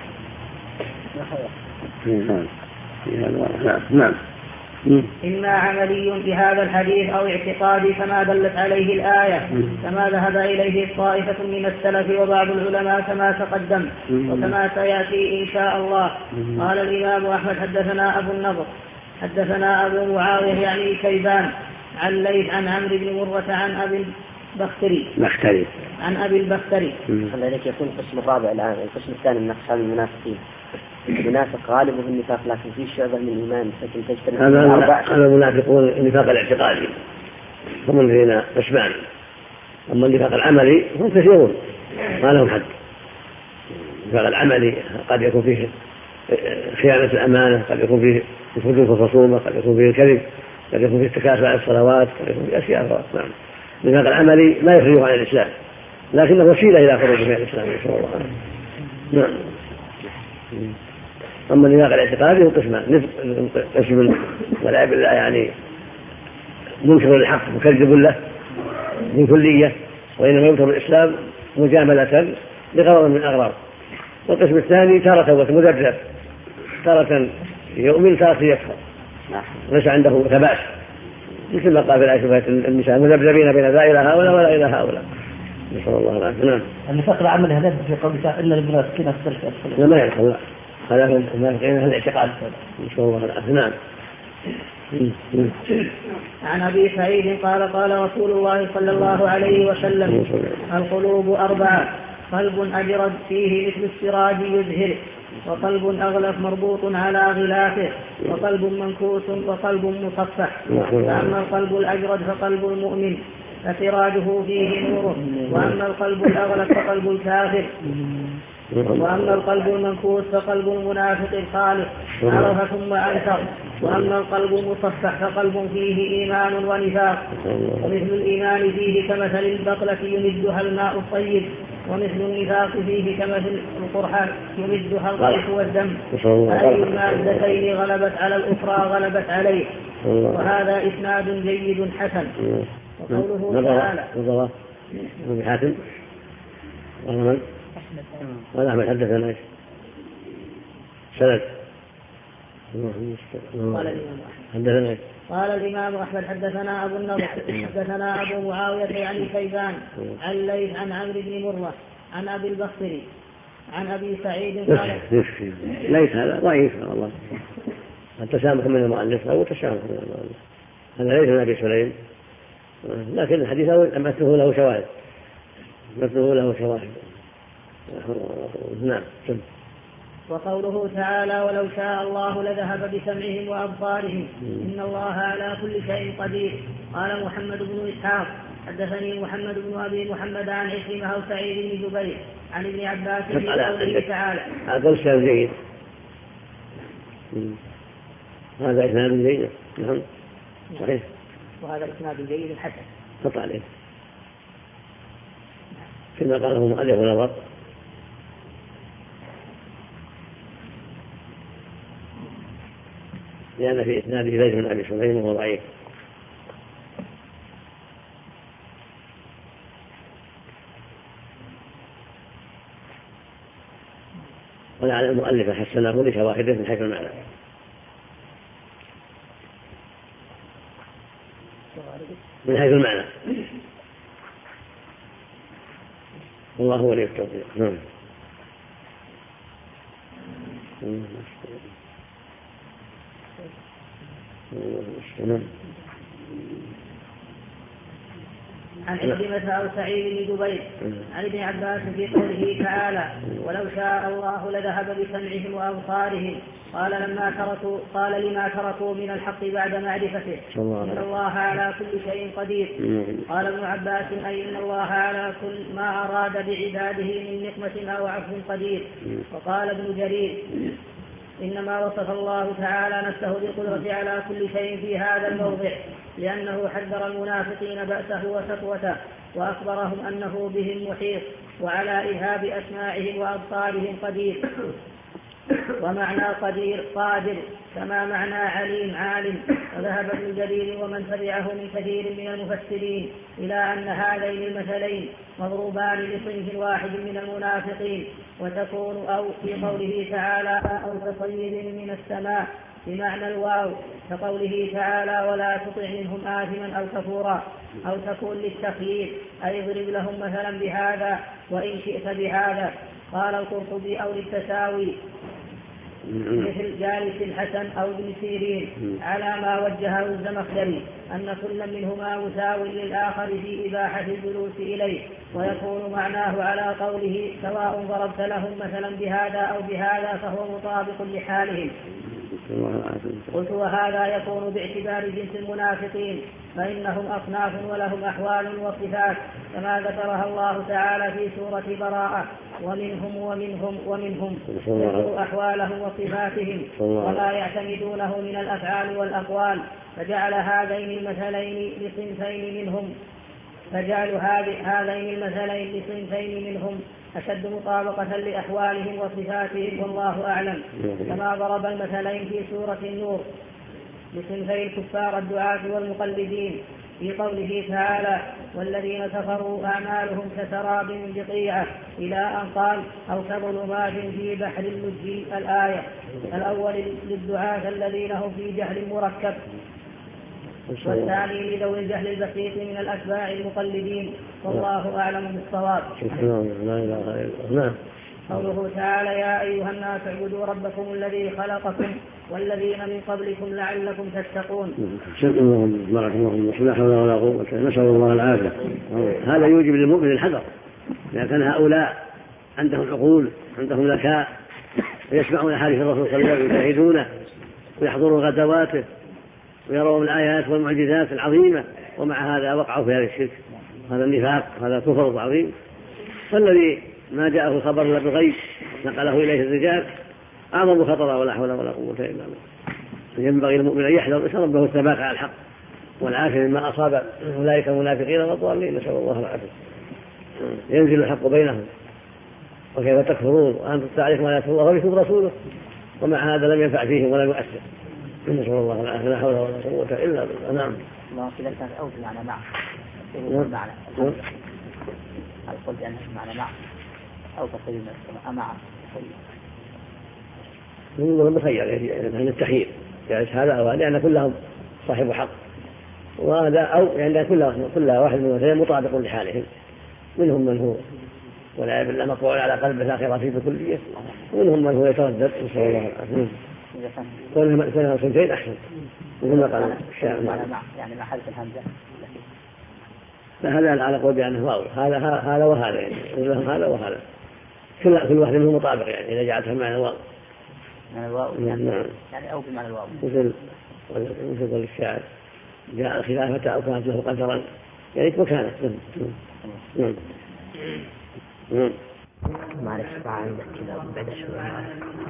نعم. إما عملي بهذا الحديث أو اعتقادي كما دلت عليه الآية كما ذهب إليه طائفة من السلف وبعض العلماء كما تقدم وكما سيأتي إن شاء الله. قال الإمام أحمد حدثنا أبو النضر حدثنا أبو معاوية يعني كيبان عن ليث عن عمرو بن مرة عن أبي البختري عن أبي البختري. خليك يكون القسم الرابع الآن. القسم الثاني من أقسام المنافقين المنافق غالب في النفاق لكن فيه شعبة من إيمان لكن تجتمع هذا المنافقون النفاق الاعتقادي هم الذين قسمان. أما النفاق العملي هم كثيرون ما لهم حد. النفاق العملي قد يكون فيه خيانة الأمانة قد يكون فيه الفجور في الخصومة قد يكون فيه الكذب قد يكون فيه التكاسل على الصلوات قد يكون فيه أشياء أخرى. نعم. النفاق العملي لا يخرجه عن الإسلام لكنه وسيلة إلى خروجه من الإسلام إن شاء الله. نعم. أما النفاق الاعتقادي هو قسم والعياذ بالله يعني منكر للحق مكذب له من كلية وإنما ينكر الإسلام مجاملة لغرض من الأغراض. والقسم الثاني تارة مذبذب تارة يؤمن تارة يكفر ليس عنده ثبات مثل ما قال في الآية النساء مذبذبين بين لا إلى هؤلاء ولا إلى هؤلاء. نسأل الله العافية. نعم. النفاق العمل هذا في قوله إلا المنافقين لا ما يدخل هذا المنافقين هذا الاعتقاد. نسأل الله العافية. نعم. عن أبي سعيد قال قال رسول الله صلى الله عليه وسلم القلوب 4 قلب أجرد فيه مثل السراج يزهر وقلب أغلف مربوط على غلافه وقلب منكوس وقلب مصفح. فأما القلب الأجرد فقلب المؤمن فسراجه فيه نور وأما القلب الأغلف فقلب الكافر وأما القلب المنكوس فقلب المنافق الخالص عرف ثم أنكر وأما القلب المصفح فقلب فيه إيمان ونفاق. ومثل الإيمان فيه كمثل البقلة يمدها الماء الطيب ومثل النفاق فيه كمثل القرحة يمدها الغيث والدم فأي المادتين غلبت على الأخرى غلبت عليه. وهذا إسناد جيد حسن. وقوله تعالى ابن حاتم ولا أحمد حدثنا ايش سند حدثنا ايش قال الإمام أحمد حدثنا أبو النضر حدثنا أبو معاوية يعني كيبان عن ليث عن عمرو بن مرة عن أبي البختري عن أبي سعيد قال ليث هذا ضعيف والله التسامح من المؤلف أو التسامح من المؤلف هذا ليس من أبي سليم لكن الحديث مثله له شواهد. نعم. وقوله تعالى ولو شاء الله لذهب بسمعهم وأبصارهم إن الله على كل شيء قدير. قال محمد بن إسحاق حدثني محمد بن أبي محمد عن عكرمة أو سعيد بن جبير عن ابن عباس في قوله تعالى. هذا إسناد جيد، هذا إسناد جيد. نعم صحيح، وهذا إسناد جيد حسن. قطع عليه كما قاله المؤلف ونظر. لأن في إسناده ليس من أبي سليم وهو ضعيف. ولعل المؤلف حسنه لشواهده من حيث المعنى. من حيث المعنى والله ولي التوفيق. نعم. عن عكرمة أو سعيد بن جبير عن ابن عباس في قوله تعالى ولو شاء الله لذهب بسمعهم وأبصارهم قال لما تركوا من الحق بعد معرفته إن الله على كل شيء قدير. قال ابن عباس أي إن الله على كل ما أراد بعباده من نقمة أو عفو قدير. وقال ابن جرير إنما وصف الله تعالى نفسه بالقدرة على كل شيء في هذا الموضع لأنه حذر المنافقين بأسه وسطوته وأخبرهم أنه بهم محيط وعلى إهاب أسماعهم وأبصارهم قدير. ومعنى قدير قادر كما معنى عليم عالم. وذهب ابن جرير ومن تبعه من كثير من المفسرين إلى أن هذين المثلين مضروبان لصنف واحد من المنافقين وتكون أو في قوله تعالى أو كصيب من السماء بمعنى الواو كقوله تعالى ولا تطع منهم آثما أو كفورا أو تكون للتخيير أي اضرب لهم مثلا بهذا وإن شئت بهذا. قال القرطبي أو للتساوي مثل جالس الحسن أو ابن سيرين على ما وجهه الزمخشري أن كل منهما مساو للآخر في إباحة الجلوس إليه ويكون معناه على قوله سواء ضربت لهم مثلا بهذا أو بهذا فهو مطابق لحالهم. قلت وهذا يكون باعتبار جنس المنافقين فإنهم أصناف ولهم أحوال وصفات كما ذكرها الله تعالى في سورة براءة ومنهم يذكر أحوالهم وصفاتهم وما يعتمدونه من الأفعال والأقوال فجعل هذين المثلين لصنفين منهم أشد مطابقة لأحوالهم وصفاتهم والله أعلم. كما ضرب المثلين في سورة النور لصنفي الكفار الدعاة والمقلدين في قوله تعالى والذين كفروا أعمالهم كسراب بقيعة إلى أن قال أو كظلمات في بحر اللجي. الآية الأول للدعاة الذين هم في جهل مركب والثاني لذوي الجهل البسيط من الأتباع المقلدين والله أعلم بالصواب. قوله تعالى يا أيها الناس اعبدوا ربكم الذي خلقكم والذين من قبلكم لعلكم تتقون. لا حول ولا قوة نسأل الله العافية. هذا يوجب للمؤمن الحذر إذا كان هؤلاء عندهم عقول عندهم ذكاء ويسمعون حديث الرسول صلى الله عليه وسلم ويشاهدونه ويحضرون غزواته ويرون الآيات والمعجزات العظيمة ومع هذا وقعوا في هذا الشرك هذا النفاق هذا كفر عظيم. فالذي ما جاءه الخبر إلا بالغيب نقله إليه الرجال أعظم خطرا ولا حول ولا قوة إلا بالله. ينبغي المؤمن أن يحذر يسأل ربه الثبات على الحق والعافية مما أصاب أولئك المنافقين والضالين نسأل الله العافية. ينزل الحق بينهم وكيف تكفرون وأنتم تعرفون ما يكفر الله ويكفر رسوله ومع هذا لم ينفع فيهم ولا يؤثر. نسأل الله العافية لا حول ولا قوة إلا بالله. نعم. الله كذا كان أو بمعنى معه معنى القول بأنه معنى معه أو تصير من السماء معه من مخير يعني التحيير يعني هذا أو لأن كلهم صاحب حق وهذا أو يعني كل واحد من الاثنين مطابق لحالهم منهم من هو والعياذ بالله مطبوع على قلبه لا خير فيه بكلية ومنهم من هو يتردد نسأل الله العافية. كونها سنتين أحسن مثل ما قال الشاعر يعني مع حذف الهمزة فهذا على قول بأنه واو هذا وهذا يعني هذا وهذا كل واحد منهم مطابق يعني إذا جعلتها معنى واو يعني الواو يعني أو بمعنى الواو مثل الشاعر جاء الخلافة أو كانت له قدرا يعني مكانه. معلش بقى عندك كذا بعد شوية.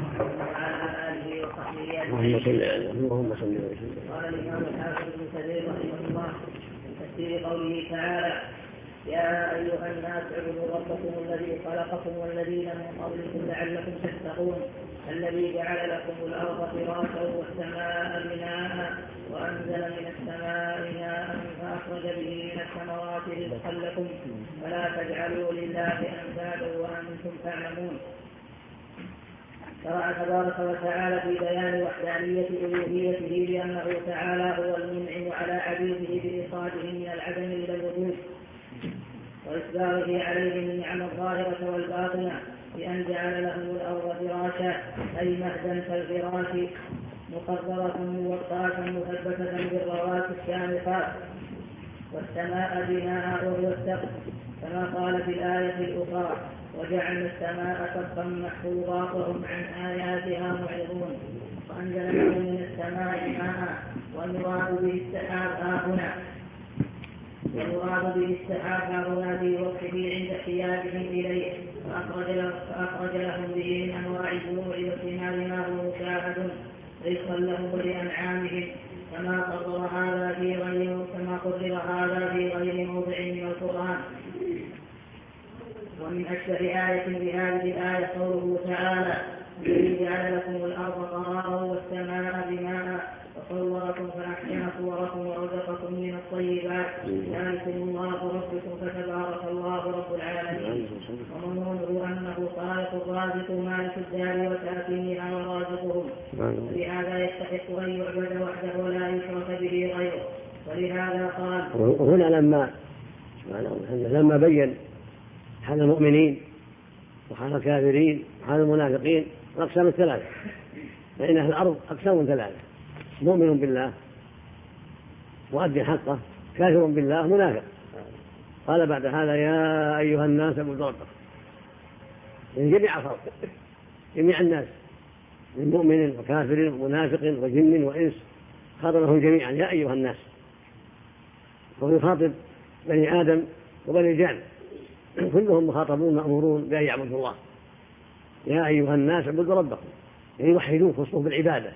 اللهم صل وسلم. قال الإمام الحافظ ابن كثير رحمه الله في تفسير قوله تعالى: يا أيها الناس اعبدوا ربكم الذي خلقكم والذين من قبلكم لعلكم تتقون الذي جعل لكم الأرض فراشا والسماء بناء وأنزل من السماء ماء فأخرج به من الثمرات رزقا لكم فلا تجعلوا لله أندادا وأنتم تعلمون. شرع تبارك وتعالى في بيان وحدانية ألوهيته بأنه تعالى هو المنعم على عبيده بإخراجهم من العدم إلى الوجود وإسباغه عليهم النعم الظاهرة والباطنة بأن جعل لهم الأرض فراشا أي مهدا كالفراش مقررة موقعة مثبتة بالرواسي الشامخات والسماء بناء وهو السقف كما قال في الآية الأخرى: وجعلنا السماء سقفا محفوظا وهم عن آياتها معرضون وأنزل لهم من السماء ماء والمراد به السحاب هنا في وقته عند احتياجهم إليه فأخرج لهم به من أنواع الزروع والثمار ما هو مشاهد رزقا لهم ولأنعامهم كما قرر هذا في غير موضع من القرآن. ومن أشبه آية بهذه الآية قوله تعالى: الذي جعل لكم الأرض قرارا والسماء بناء وصوركم فأحسن صوركم ورزقكم من الطيبات ذلكم الله ربكم فتبارك الله رب العالمين. ومنظره أنه خالق الرازق مالك الدار وساكنها ورازقهم ولهذا يستحق أن يعبد وحده ولا يشرك به غيره. ولهذا قال هنا لما بين حال المؤمنين وحال الكافرين وحال المنافقين الأقسام الثلاثة، فإن أهل الأرض أقسام ثلاثة: مؤمن بالله مؤدي حقه، كافر بالله، منافق. قال بعد هذا: يا أيها الناس اعبدوا ربكم. من جميع الخلق، جميع الناس من مؤمن وكافر ومنافق وجن وإنس خاطبهم جميعا: يا أيها الناس. ويخاطب بني آدم وبني الجان كلهم مخاطبون مأمورون بأن يعبدوا الله. يا أيها الناس اعبدوا ربكم، يعني وحدوه خصوصا بالعبادة،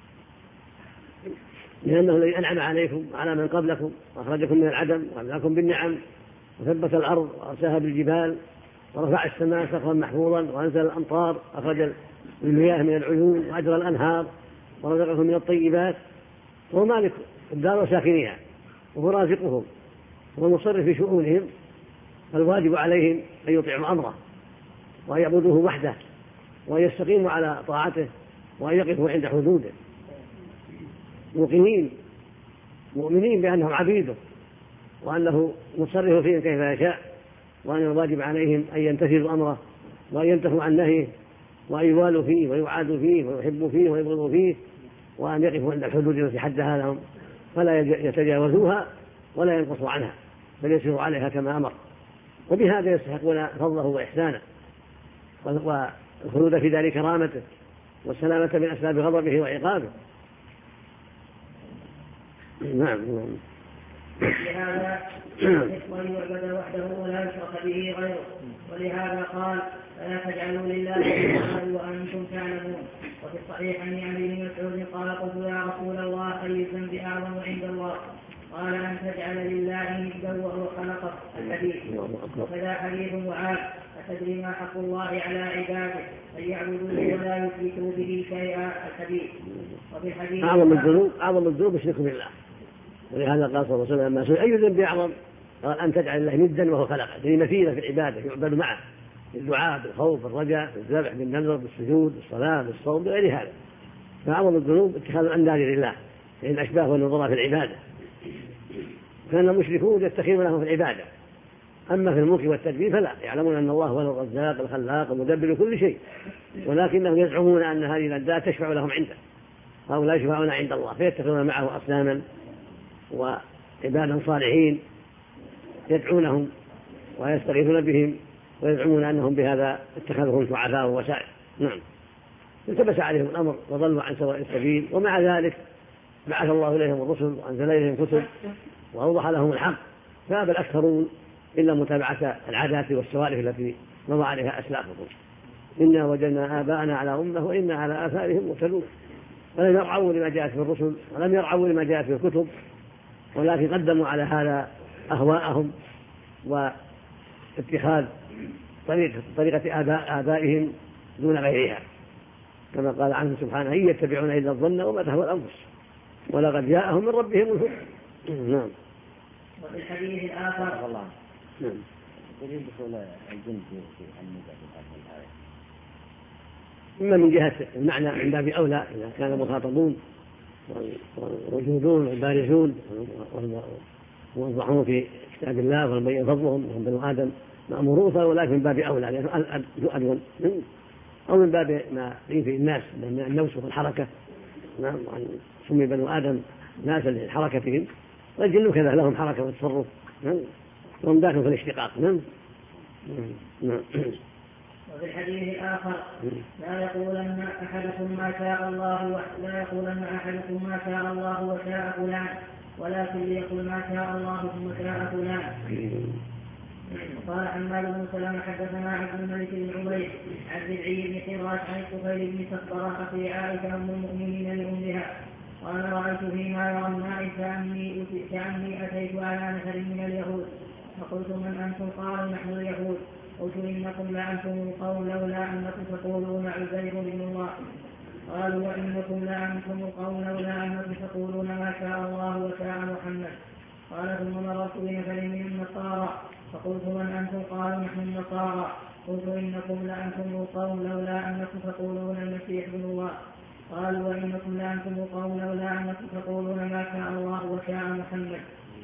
لأنه الذي أنعم عليكم على من قبلكم وأخرجكم من العدم وأملاكم بالنعم وثبت الأرض وأرساها بالجبال ورفع السماء سقفا محفوظا وأنزل الأمطار أخرج المياه من العيون وأجرى الأنهار ورزقكم من الطيبات. وهو مالك الدار وساكنها وهو رازقهم وهو المصرف في شؤونهم، فالواجب عليهم أن يطيعوا أمره وأن يعبدوه وحده وأن يستقيموا على طاعته وأن يقفوا عند حدوده موقنين مؤمنين بأنهم عبيده وأنه مصرف فيهم كيف يشاء، وأن الواجب عليهم أن ينتهزوا أمره وأن ينتهوا عن نهيه وأن يوالوا فيه ويعادوا فيه ويحبوا فيه ويبغضوا فيه، وأن يقفوا عند الحدود التي حدها لهم فلا يتجاوزوها ولا ينقصوا عنها بل يسيروا عليها كما أمر. وبهذا يستحقون فضله وإحسانه والخلود في دار كرامته والسلامة من أسباب غضبه وعقابه. نعم. لهذا يحق أن يعبد وحده ولا يشرك به غيره. ولهذا قال: فلا تجعلوا لله أندادا وأنتم تعلمون. وفي الصحيحين عن ابن مسعود قال: قلت يا رسول الله أي الذنب أعظم عند الله؟ قال: أن تجعل لله ندا وهو خلقك. الحديث. وكذا حديث معاذ: أتدري ما حق الله على عباده أن يعبدوه ولا يشركوا به شيئا. الحديث. وفي الحديث: أعظم الذنوب الشرك بالله. ولهذا قال صلى الله عليه وسلم لما سئل: أي ذنب أعظم؟ قال: أن تجعل الله ندا وهو خلقه، يعني مثيلا في العبادة يعبد معه بالدعاء بالخوف بالرجاء بالذبح بالنذر بالسجود بالصلاة بالصوم بغير هذا. فأعظم الذنوب اتخاذ الأنداد لله، يعني الأشباه والنظراء في العبادة. كان المشركون يتخذون لهم في العبادة، أما في الملك والتدبير فلا، يعلمون أن الله هو الرزاق الخلاق المدبر كل شيء، ولكنهم يزعمون أن هذه الأنداد تشفع لهم عنده أو لا يشفعون عند الله، فيتخذون معه أصناما وعبادا صالحين يدعونهم ويستغيثون بهم ويزعمون أنهم بهذا اتخذهم شعفاء ووسائل. نعم. التبس عليهم الأمر وضلوا عن سواء السبيل، ومع ذلك بعث الله إليهم الرسل وأنزل إليهم كتب وأوضح لهم الحق، فأبى الأكثرون إلا متابعة العادات والسوالف التي مضى عليها أسلافهم. إنا وجدنا آباءنا على أمة وإنا على آثارهم مقتدون. فلم يرعوا لما جاءت في الرسل ولم يرعوا لما جاءت في الكتب، ولكن قدموا على هذا أهواءهم واتخاذ طريقة آبائهم دون غيرها، كما قال عنهم سبحانه إن يتبعون إلا الظن وما تهوى الأنفس ولقد جاءهم من ربهم الهدى. نعم. وفي الحديث الآخر الله نعم. يريد دخول الجن في النبأ في الآية، إما من جهة المعنى من باب أولى إذا كان مخاطبون والوجودون والبارزون موضحون في كتاب الله ونبين فضلهم وهم بنو آدم مأمورون، ولكن من باب أولى لأنه أدون، أو من باب ما في الناس من النوس والحركة. نعم. سمي بنو آدم ناسا لحركتهم، والجن كذا لهم حركة وتصرف، وهم داخل في الاشتقاق. وفي الحديث الآخر لا يقولن أحدكم ما شاء الله وشاء فلان، ولكن ليقل ما شاء الله ثم شاء فلان. قال حماد بن سلمة حدثنا عبد الملك بن عبيد عن ربعي بن حراش عن الطفيل بن سخبرة أخي عائشة أم المؤمنين لأمها قال رأيت فيما يرى الناس كأني أتيت على نفر من اليهود فقلت من أنتم؟ قالوا نحن اليهود. قلت إنكم لأنتم القوم لولا أنكم تقولون عزير بن الله. قالوا وإنكم لأنتم القوم لولا أنكم تقولون ما شاء الله وشاء محمد. قال ثم مررت بنفر من النصارى فقلت من أنتم؟ قالوا نحن النصارى. قلت إنكم لأنتم القوم لولا أنكم تقولون المسيح بن الله. قالوا وإنكم لأنتم القوم لولا أنكم تقولون ما شاء الله وشاء محمد.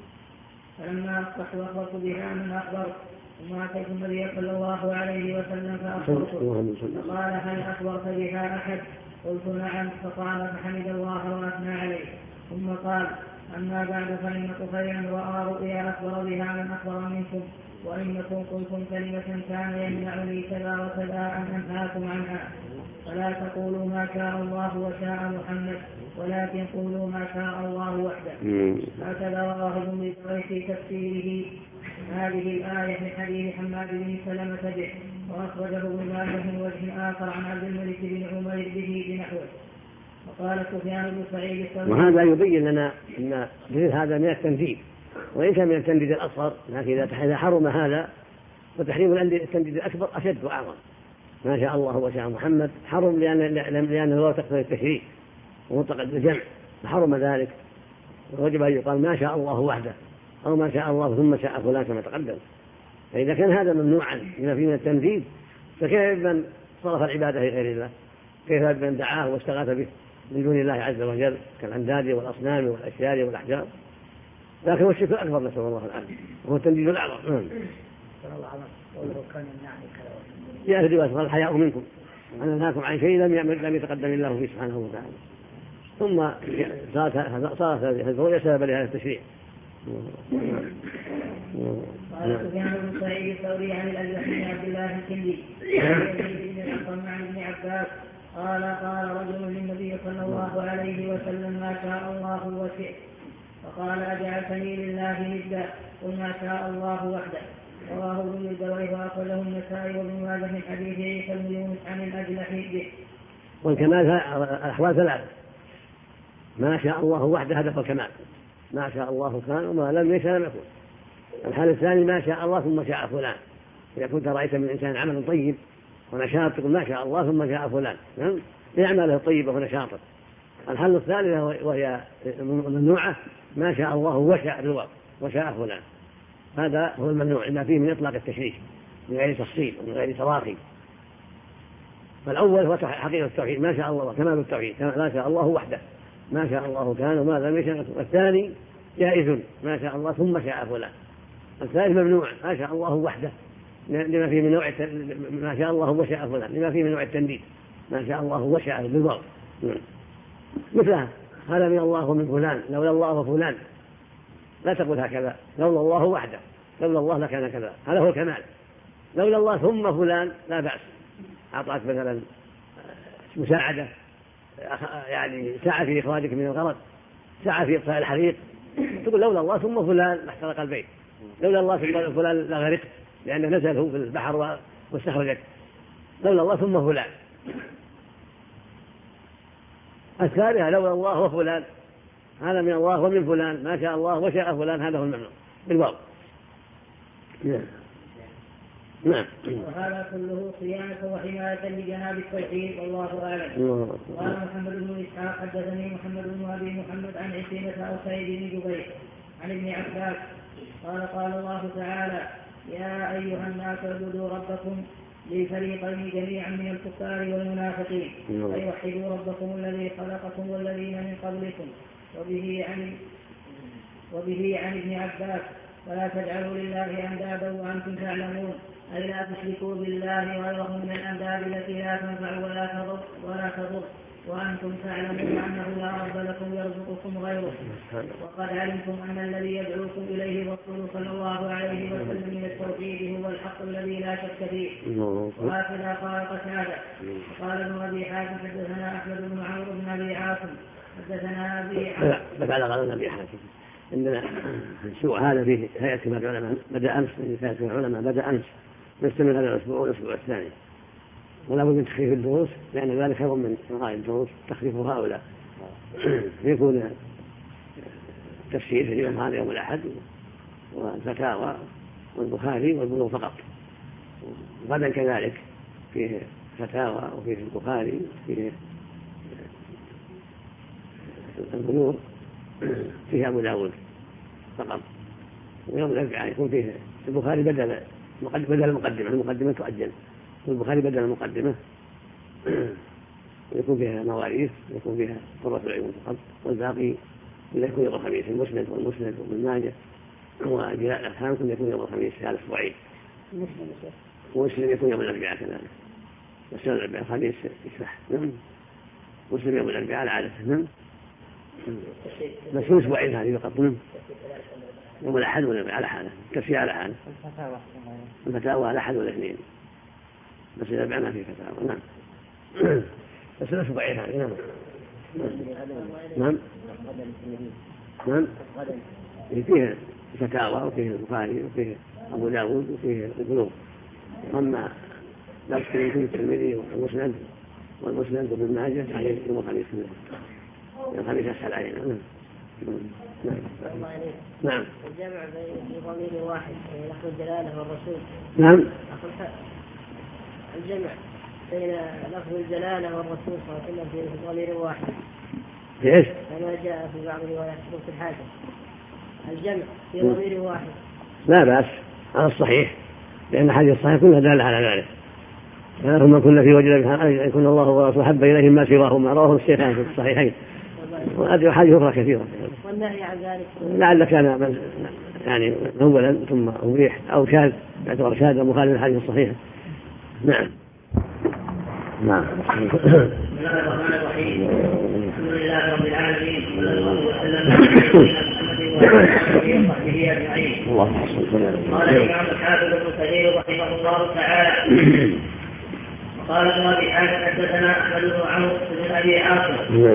فلما أصبحت أخبرت بها من أخبرت، ثم أتيت النبي صلى الله عليه وسلم فأخبرته فقال هل أخبرت بها أحد؟ قلت نعم. فقال فحمد الله وأثنى عليه، ثم قال أما بعد فإن طفيلا رأى رؤيا أخبر بها من أخبر منكم، وإنكم قلتم كلمة كان يمنعني كذا وكذا أن أنهاكم عنها، فلا تقولوا ما شاء الله وشاء محمد ولكن قولوا ما شاء الله وحده. هكذا رواه ابن جريج في تفسيره هذه الآية من حديث حماد بن سلمة به، وأخرجه ابن ماجه من وجه آخر عن عبد الملك بن عمير به بنحوه. وقال سفيان بن سعيد وهذا يبين لنا أن مثل هذا من التنديد، وإن كان من التنديد الأصغر، لكن إذا حرم هذا فتحريم التنديد الأكبر أشد وأعظم. ما شاء الله وشاء محمد حرم لأنه لا تقتضي التشريك ومطلق الجمع، فحرم ذلك، ووجب أن يقال ما شاء الله وحده أو ما شاء الله ثم شاء فلان كما تقدم. فإذا كان هذا ممنوعا بما فيه من التنديد، فكيف من صرف العبادة لغير الله؟ كيف من دعاه واستغاث به من دون الله عز وجل كالأنداد والأصنام والأشجار والأحجار؟ لكن هو الشرك الأكبر نسأل الله العافية، وهو التنديد الأعظم. يا أهل الرواية قال الحياء منكم أن أنهاكم عن شيء لم يتقدم الله فيه سبحانه وتعالى، ثم صارت هذه الرؤيا سببا لهذا التشريع. قال سفيان بن سعيد الثوري عن الأجلح بن عبد الله الكندي عن ابن عباس قال قال رجل للنبي صلى الله عليه وسلم ما شاء الله وشئت، فقال أجعلتني لله ندا؟ قل ما شاء الله وحده. رواه ابن الجوير وأخرجه النسائي وابن ماجه من حديث عيسى بن يونس عن الأجلح به. والكمال الأحوال ثلاثة: ما شاء الله وحده هذا هو الكمال، ما شاء الله كان وما لم يشاء لم يكن. الحال الثاني ما شاء الله ثم شاء فلان، إذا كنت رأيت من إنسان عمل طيب ونشاط تقول ما شاء الله ثم شاء فلان لأعماله الطيبة ونشاطه. الحال الثالثة وهي ممنوعة ما شاء الله وشاء الرضا وشاء فلان، هذا هو الممنوع إلا فيه من إطلاق التشريك من غير تفصيل ومن غير تراخي. فالأول هو حقيقة التوحيد ما شاء الله وكمال التوحيد ما شاء الله وحده ما شاء الله كان وما لم يشاء. الثاني جائز ما شاء الله ثم شاء فلان. الثالث ممنوع ما شاء الله وحده لما فيه من نوع ما شاء الله وشاء فلان لما فيه من نوع التنديد ما شاء الله وشاء بالضبط. مثلها هذا من الله ومن فلان لولا الله وفلان، لا تقول هكذا لولا الله وحده لولا الله لكان كذا، هذا هو الكمال. لولا الله ثم فلان لا بأس، أعطاك مثلا مساعدة، يعني سعى في إخراجك من الغرق، سعى في إطفاء الحريق، تقول لولا الله ثم فلان لاحترق البيت، لولا الله ثم فلان لغرقت لأنه نزله في البحر واستخرجك، لولا الله ثم فلان. الثالثة لولا الله وفلان، هذا من الله ومن فلان، ما شاء الله وشاء فلان، هذا هو الممنوع بالواو. نعم. وهذا كله صيانة وحماية لجناب التوحيد والله أعلم. قال محمد بن إسحاق حدثني محمد بن أبي محمد عن عكرمة أو سعيد بن جبير عن ابن عباس قال الله تعالى يا أيها الناس اعبدوا ربكم للفريقين جميعا من الكفار والمنافقين فيوحدوا ربكم الذي خلقكم والذين من قبلكم. وبه عن ابن عباس ولا تجعلوا لله أندادا وأنتم تعلمون أي لا تشركوا بالله غيره من الأنداد التي لا تنفع ولا تضر وأنتم تعلمون أنه لا رب لكم يرزقكم غيره. وقد علمتم أن الذي يدعوكم إليه الرسول صلى الله عليه وسلم من التوحيد هو الحق الذي لا شك فيه. وهكذا قال قتادة. وقال ابن أبي حاتم حدثنا أحمد بن عمرو بن أبي عاصم حدثنا أبي حاتم. بس على قال أبي حاتم عندنا السوء هذا فيه هيئة كبار العلماء بدأ أمس، هيئة كبار العلماء بدأ أمس نستمر هذا الأسبوع والأسبوع الثاني، ولا بد من تخفيف الدروس لأن ذلك خير من إلغاء الدروس، تخفيف هؤلاء يكون تفسير في اليوم هذا يوم الأحد والفتاوى والبخاري والبلوغ فقط، غدا كذلك فيه فتاوى وفيه البخاري وفيه البلوغ فيه أبو داود فقط، ويوم الأربعاء يكون فيه البخاري بدل المقدمة تؤجل، والبخاري بدل المقدمة يكون فيها مواريث، يكون فيها قرة العيون فقط، والباقي يكون يوم الخميس المسند والمسند وابن ماجه وأجلاء الأفهام يكون يوم الخميس في هذا الأسبوعين، ومسلم يكون يوم الأربعاء كذلك، بس يوم الأربعاء الخميس يسمح، مسلم يوم الأربعاء العادة بس في أسبوعين هذه فقط، يوم الأحد والأربعاء على حاله، التفسير على حاله، الفتاوى على الأحد والاثنين، بس الأربعاء ما فيه فتاوى. نعم. بس الأسبوعين هذه. نعم. نعم. فيه فتاوى وفيه البخاري وفيه أبو داود وفيه البلوغ، أما لا تشتري فيه الترمذي والمسند وابن ماجه عليه يوم الخميس، الخميس أسهل علينا. نعم. الجمع بين ضمير واحد لفظ الجلالة والرسول. نعم. الجمع بين لفظ الجلالة والرسول صلى الله عليه وسلم في ضمير واحد. في ايش؟ كما جاء في بعض الروايات في الحاجة. الجمع في ضمير واحد. لا بأس، على الصحيح، لأن الحديث الصحيح كلها دال على ذلك. ثم كنا في وجه يكون الله ورسوله حب إليهم ما سواهما، رواه الشيخان في الصحيحين. وهذه حديث أخرى كثيرة. والنهي عن ذلك لعل كان يعني أولا ثم أبيح أو شاذ يعتبر شاذ مخالف الحديث الصحيح. نعم. نعم. بسم الله الرحمن الرحيم. الحمد لله رب العالمين صلى الله وسلم على محمد وعلى آله وصحبه أجمعين. قال الإمام الحافظ ابن كثير رحمه الله تعالى قال ابن أبي حاتم حدثنا أحمد بن عمرو بن أبي عاصم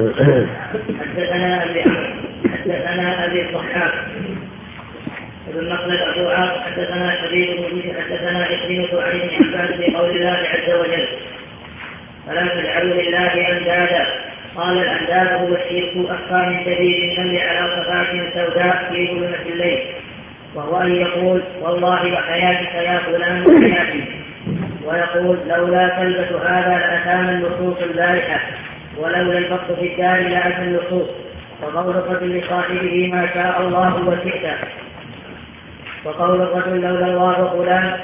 حدثنا أبي الضحاك ابن مخلد أبو عاصم حدثنا شبيب بن جيد حدثنا عكرمة عن ابن عباس في قول الله عز وجل فلا تجعلوا لله أندادا. قال الأنداد هو الشرك أخفى من شديد النمل على صفات سوداء في ظلمة الليل، وهو أن يقول والله وحياتك يا فلان وحياتي، ويقول لولا كلبة هذا لأتانا النصوص البارحة، ولولا البط في الدار لأتى النصوص، وقول الرجل لصاحبه ما شاء الله وشئت، وقول الرجل لولا الله فلان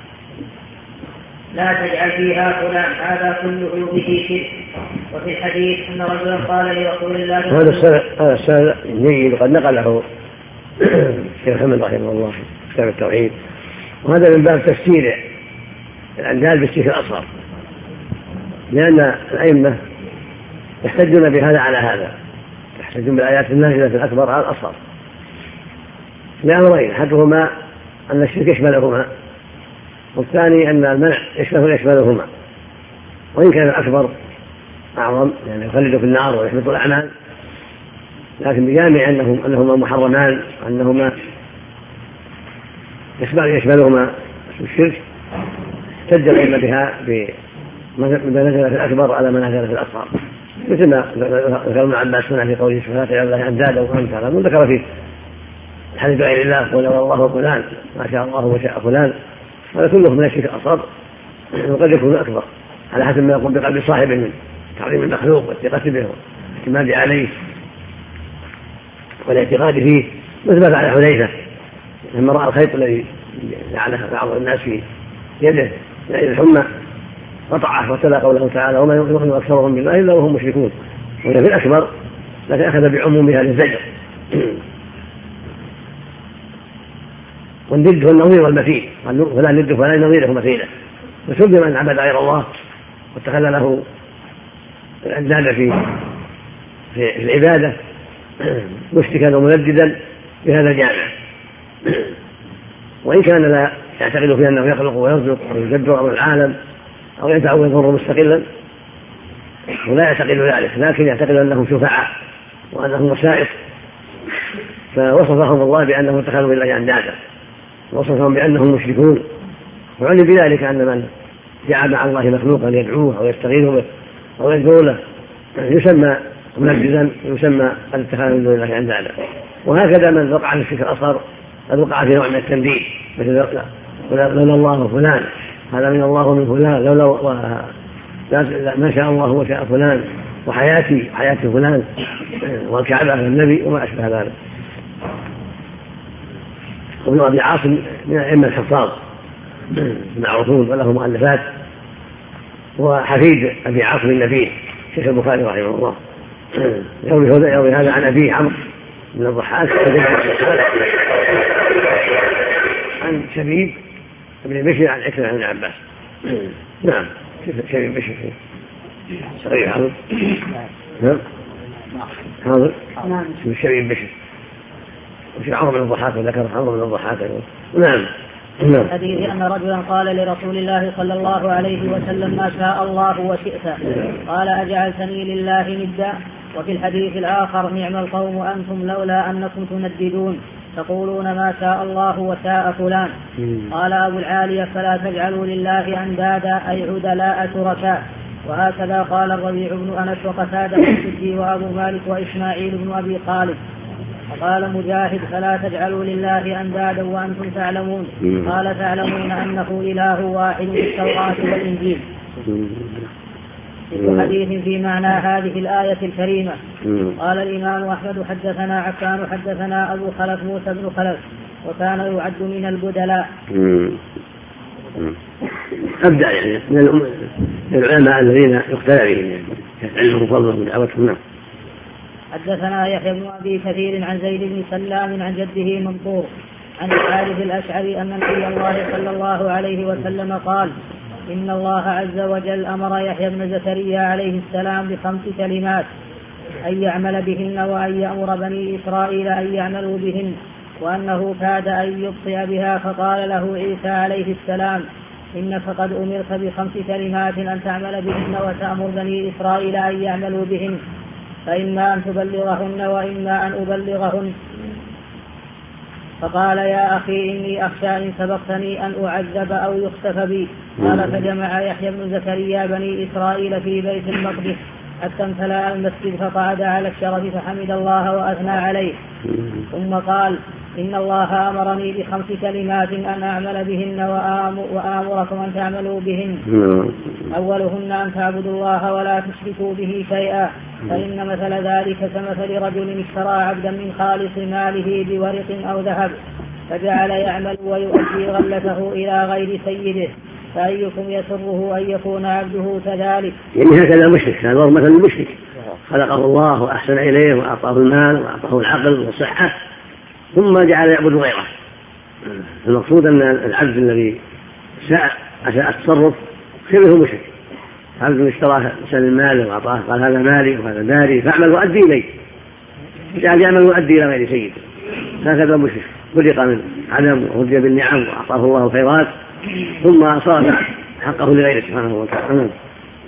لا تجعل فيها فلان، هذا كله به شرك. وفي الحديث أن رجلا قال لرسول الله هذا السنة جيد قد نقله الشيخ محمد رحمه الله كتاب التوحيد، وهذا من باب تفسير الأنداد بالشرك الأصغر، لأن الأئمة يحتجون بهذا على هذا، يحتجون بالآيات النازلة الأكبر على الأصغر لأمرين، أحدهما أن الشرك يشملهما، والثاني أن المنع يشملهما، وإن كان الأكبر أعظم يعني يخلد في النار ويحبط الأعمال، لكن بجامع أنهما محرمان وأنهما يشملهما الشرك احتج العلم بها بما نزل في الأكبر على ما نزل في الأصغر، مثل ما ذكر ابن عباس هنا في قوله سبحانه وتعالى الله أندادا وأمثالا، وذكر في الحديث غير الله قل الله فلان ما شاء الله وشاء فلان، هذا كله من الشرك الأصغر وقد يكون أكبر على حسب ما يقوم بقلب صاحبه من تعظيم المخلوق والثقة به والاعتماد عليه والاعتقاد فيه، مثل ما فعل حذيفة لما رأى الخيط الذي جعله بعض الناس في يده الحمى قطعه وتلا قوله تعالى وما يؤمن أكثرهم بالله إلا وهم مشركون، وهي في الأكبر لكن أخذ بعمومها للزجر. والند هو النظير والمثيل، فلا ند فلا نظيره مثيله، وسلم من عبد غير الله واتخذ له الأنداد في العبادة مشركا ومنددا بهذا الجامع، وإن كان لا يعتقد فيه أنه يخلق ويرزق أو يدبر أمر العالم أو ينفع ويضر مستقلا، ولا يعتقد ذلك، لكن يعتقد أنهم شفعاء وأنهم وسائط، فوصفهم الله بأنهم اتخذوا بالله أندادا، وصفهم بأنهم مشركون، وعلم بذلك أن من جعل مع الله مخلوقا يدعوه أو يستغيث به أو يدعو له يسمى منجزا، يسمى قد اتخذ من دون الله أندادا. وهكذا من وقع في الشرك الأصغر قد وقع في نوع من التنديد، مثل لولا الله فلان، هذا من الله ومن فلان، لولا ما شاء الله وشاء فلان، وحياة فلان، والكعبة النبي وما أشبه ذلك. وابن أبي عاصم من أئمة الحفاظ معروفون وله مؤلفات، وحفيد أبي عاصم النبي شيخ البخاري رحمه الله، يروي هذا عن أبي عمرو بن الضحاك عن شبيب بن بشر عن عكرمة بن عباس. نعم شبيب بشر صغير حاضر. نعم حاضر شبيب بشر وفي عمرو بن الضحاك وذكر عمرو بن الضحاك. نعم. الحديث أن رجلا قال لرسول الله صلى الله عليه وسلم ما شاء الله وشئت، قال أجعلتني لله ندا. وفي الحديث الآخر نعم القوم أنتم لولا أنكم تنددون تقولون ما شاء الله وشاء فلان. قال أبو العالية فلا تجعلوا لله أندادا أي عدلاء شركاء. وهكذا قال الربيع بن أنس وقتادة والسدي وأبو مالك وإسماعيل بن أبي خالد. وقال مجاهد فلا تجعلوا لله أندادا وأنتم تعلمون، قال تعلمون أنه إله واحد في التوراة والإنجيل. في حديث في معنى هذه الآية الكريمة. قال الإمام أحمد حدثنا عفان حدثنا أبو خلف موسى بن خلف وكان يعد من البدلاء. أبدأ يعني من العلماء الذين يقتدى بهم علمهم فضلهم ودعوتهم. حدثنا يحيى بن أبي كثير عن زيد بن سلام عن جده منصور عن الحارث الأشعري أن نبي الله صلى الله عليه وسلم قال إن الله عز وجل أمر يحيى بن زكريا عليه السلام ب5 كلمات أن يعمل بهن وأن يأمر بني إسرائيل أن يعملوا بهن، وأنه كاد أن يبطئ بها فقال له عيسى عليه السلام إنك قد أمرت ب5 كلمات أن تعمل بهن وتأمر بني إسرائيل أن يعملوا بهن، فإما أن تبلغهن وإما أن أبلغهن. فقال يا أخي إني أخشى إن سبقتني أن أعذب أو يخسف بي. قال فجمع يحيى بن زكريا بني إسرائيل في بيت المقدس حتى امتلأ المسجد فقعد على الشرف فحمد الله وأثنى عليه، ثم قال إن الله أمرني ب5 كلمات أن أعمل بهن وآمركم أن تعملوا بهن. أولهن أن تعبدوا الله ولا تشركوا به شيئا، فإن مثل ذلك كمثل رجل اشترى عبدا من خالص ماله بورق أو ذهب فجعل يعمل ويؤدي غلته إلى غير سيده، فأيكم يسره أن يكون عبده كذلك؟ يعني هكذا المشرك، هذا مثل المشرك خلقه الله وأحسن إليه وأعطاه المال وأعطاه العقل والصحة ثم جعل يعبد غيره. المقصود أن العبد الذي أساء التصرف شبه مشرك، عبد اشترى إنسان المال وأعطاه قال هذا مالي وهذا داري فاعمل وأدي إليه، جعل يعمل وأدي إلى غير سيده، هكذا مشرك خلق من عدم ورجى بالنعم وأعطاه الله الخيرات ثم صرف حقه لغيره سبحانه وتعالى.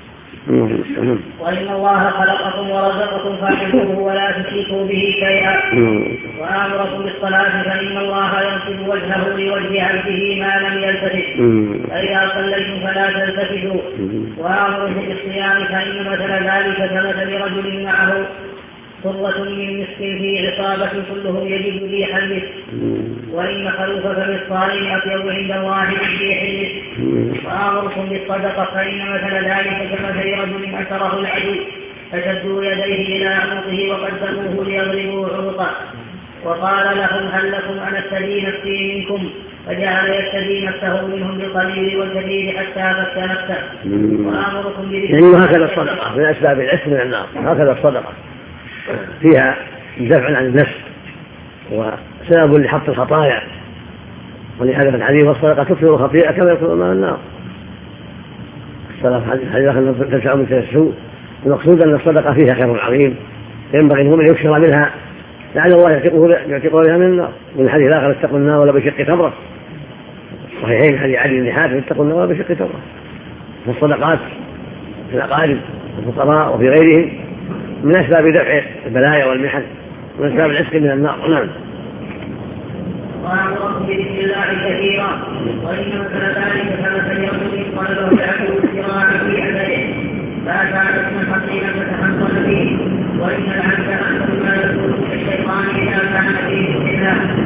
وإن الله خلقكم ورزقكم فاعبدوه ولا تشركوا به شيئا وآمركم بالصلاة فإن الله ينصب وجهه لوجه عبده ما لم يلتفت فإذا صليتم فلا تلتفتوا وآمركم بالصيام فإن مثل ذلك كمثل رجل معه صرة من مسك في عصابة كلهم يجد ريح المسك وإن خلوف فبالصائم أطيب عند الله من ريح المسك وآمركم بالصدقة فإن مثل ذلك كمثل رجل أسره العدو فشدوا يديه إلى عنقه وقدموه ليضربوا عنقه وقال لهم هل لكم أن أستدي نفسي منكم فجعل يستدي نفسه منهم بالقليل والكثير حتى فك نفسه وآمركم يعني وهكذا الصدقة من أسباب العتق من النار هكذا الصدقة فيها دفع عن النفس وسبب لحط الخطايا ولهذا في الحديث والصدقة تكثر الخطيئة كما يكثر الماء النار الصدقة حديث تدفع من السوء المقصود أن الصدقة فيها خير عظيم ينبغي المؤمن يكثر منها لعل الله يعتقه بها من النار من الحديث الآخر اتقوا النار ولا بشق تمرة صحيحين حديث علي بن حاتم اتقوا النار ولا بشق تمرة فالصدقات في الأقارب والفقراء وفي غيرهم من أسباب دفع البلايا والمحن من أسباب العتق من النار. نعم. وأمركم بذكر الله كثيرا وإن مثل ذلك كمثل رجل طلبه العبد الصراع في عبده فأتى اسما حقيقا فتحصل فيه وإن العبد أنه ما يكون من الشيطان إذا كان فيه الله.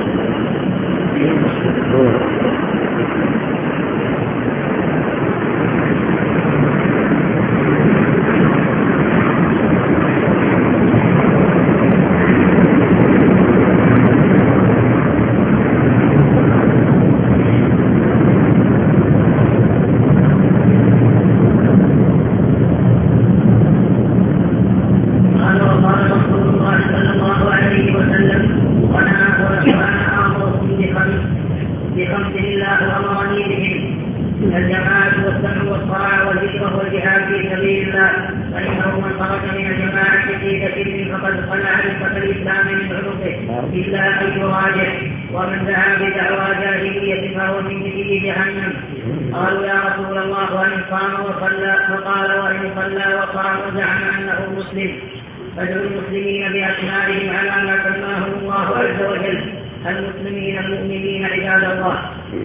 فادعوا المسلمين بأسمائهم على ما سماهم الله عز وجل المسلمين المؤمنين عباد الله.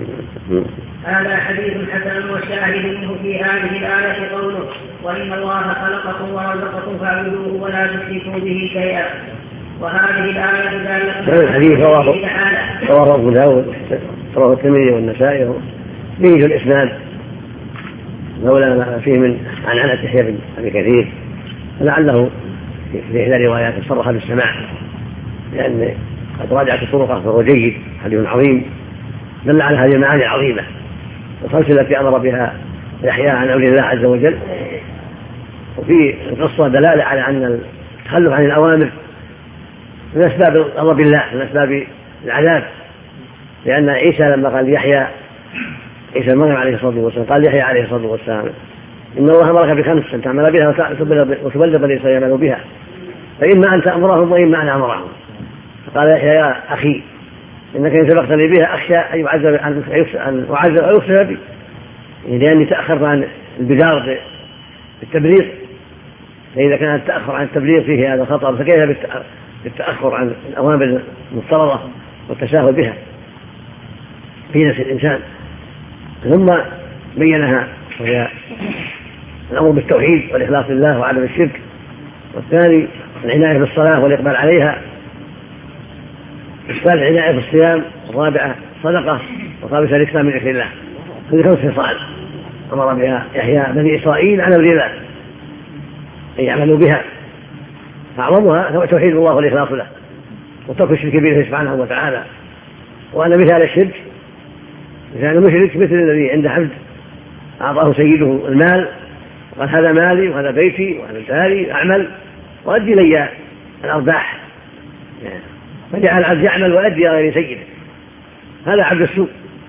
هذا حديث حسن والشاهد منه في هذه الآية قوله وإن الله خلقكم ورزقكم فاعبدوه ولا تشركوا به شيئا. وهذه الآية دالة الحديث رواه أبو داود رواه الترمذي والنسائي فيه الإسناد لولا ما فيه من عنعنة يحيى بن أبي كثير لعله في إحدى روايات صرح بالسماع لأن قد راجعت طرقه فهو جيد حديث عظيم دل على هذه المعاني العظيمة الخمس التي أمر بها يحيى عن أمر الله عز وجل. وفي القصة دلالة على أن التخلف عن الأوامر من أسباب غضب الله من أسباب العذاب لأن عيسى لما قال يحيى عيسى المريم عليه الصلاة والسلام قال يحيى عليه الصلاة والسلام إن الله أمرك بخمس أن تعمل بها وتبلغ بني إسرائيل يعملوا بها فإما أن تأمرهم وإما أن أمرهم. فقال يحيى يا أخي إنك إن سبقتني بها أخشى أن أعذب أو يخسر بي لأني تأخرت عن البدار بالتبليغ فإذا كان التأخر عن التبليغ فيه هذا خطأ فكيف بالتأخر عن الأوامر المفترضة والتساهل بها في نفس الإنسان. ثم بينها وهي الأمر بالتوحيد والإخلاص لله وعدم الشرك والثاني العناية بالصلاة والإقبال عليها الثالث العناية بالصيام الرابعة صدقة والخامسة الإكثار من ذكر الله. هذه 5 خصال أمر بها يحيى بني إسرائيل على أمر الله أن يعملوا بها أعظمها توحيد الله والإخلاص له وترك الشرك به سبحانه وتعالى. وأن مثال الشرك مثال المشرك مثل الذي عند عبد أعطاه سيده المال وقال هذا مالي وهذا بيتي وهذا داري أعمل وأدي لي الأرباح فجعل العبد يعمل وأدي غير سيده هذا عبد السوء.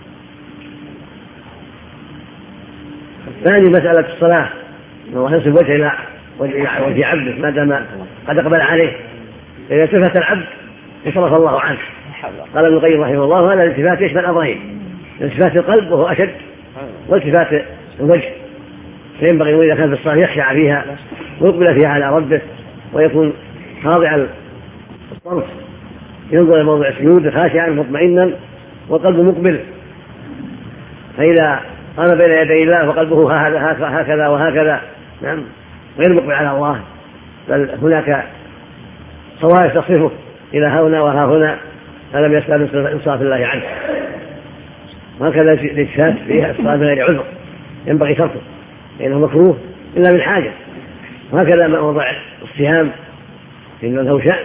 الثاني مسألة الصلاة أن الله ينصب وجهه إلى وجه عبده ما دام قد أقبل عليه إذا التفت العبد يصرف الله عنه. قال ابن القيم رحمه الله هذا الالتفات يشمل أمرين التفات القلب وهو أشد والتفات الوجه فينبغي وإذا كان في الصلاة يخشع فيها ويقبل فيها على ربه ويكون خاضعا الصرف، ينظر إلى موضع السجود خاشعا مطمئنا والقلب مقبل. فإذا قام بين يدي الله وقلبه هكذا وهكذا نعم غير مقبل على الله، بل هناك صوارف تصرفه إلى هنا وها هنا، هذا من أسباب إنصاف الله عنه. وهكذا الاجتهاد فيها الصلاة من غير عذر ينبغي تركه لأنه مكروه إلا من حاجة. وهكذا موضع الصيام إنه له شأن،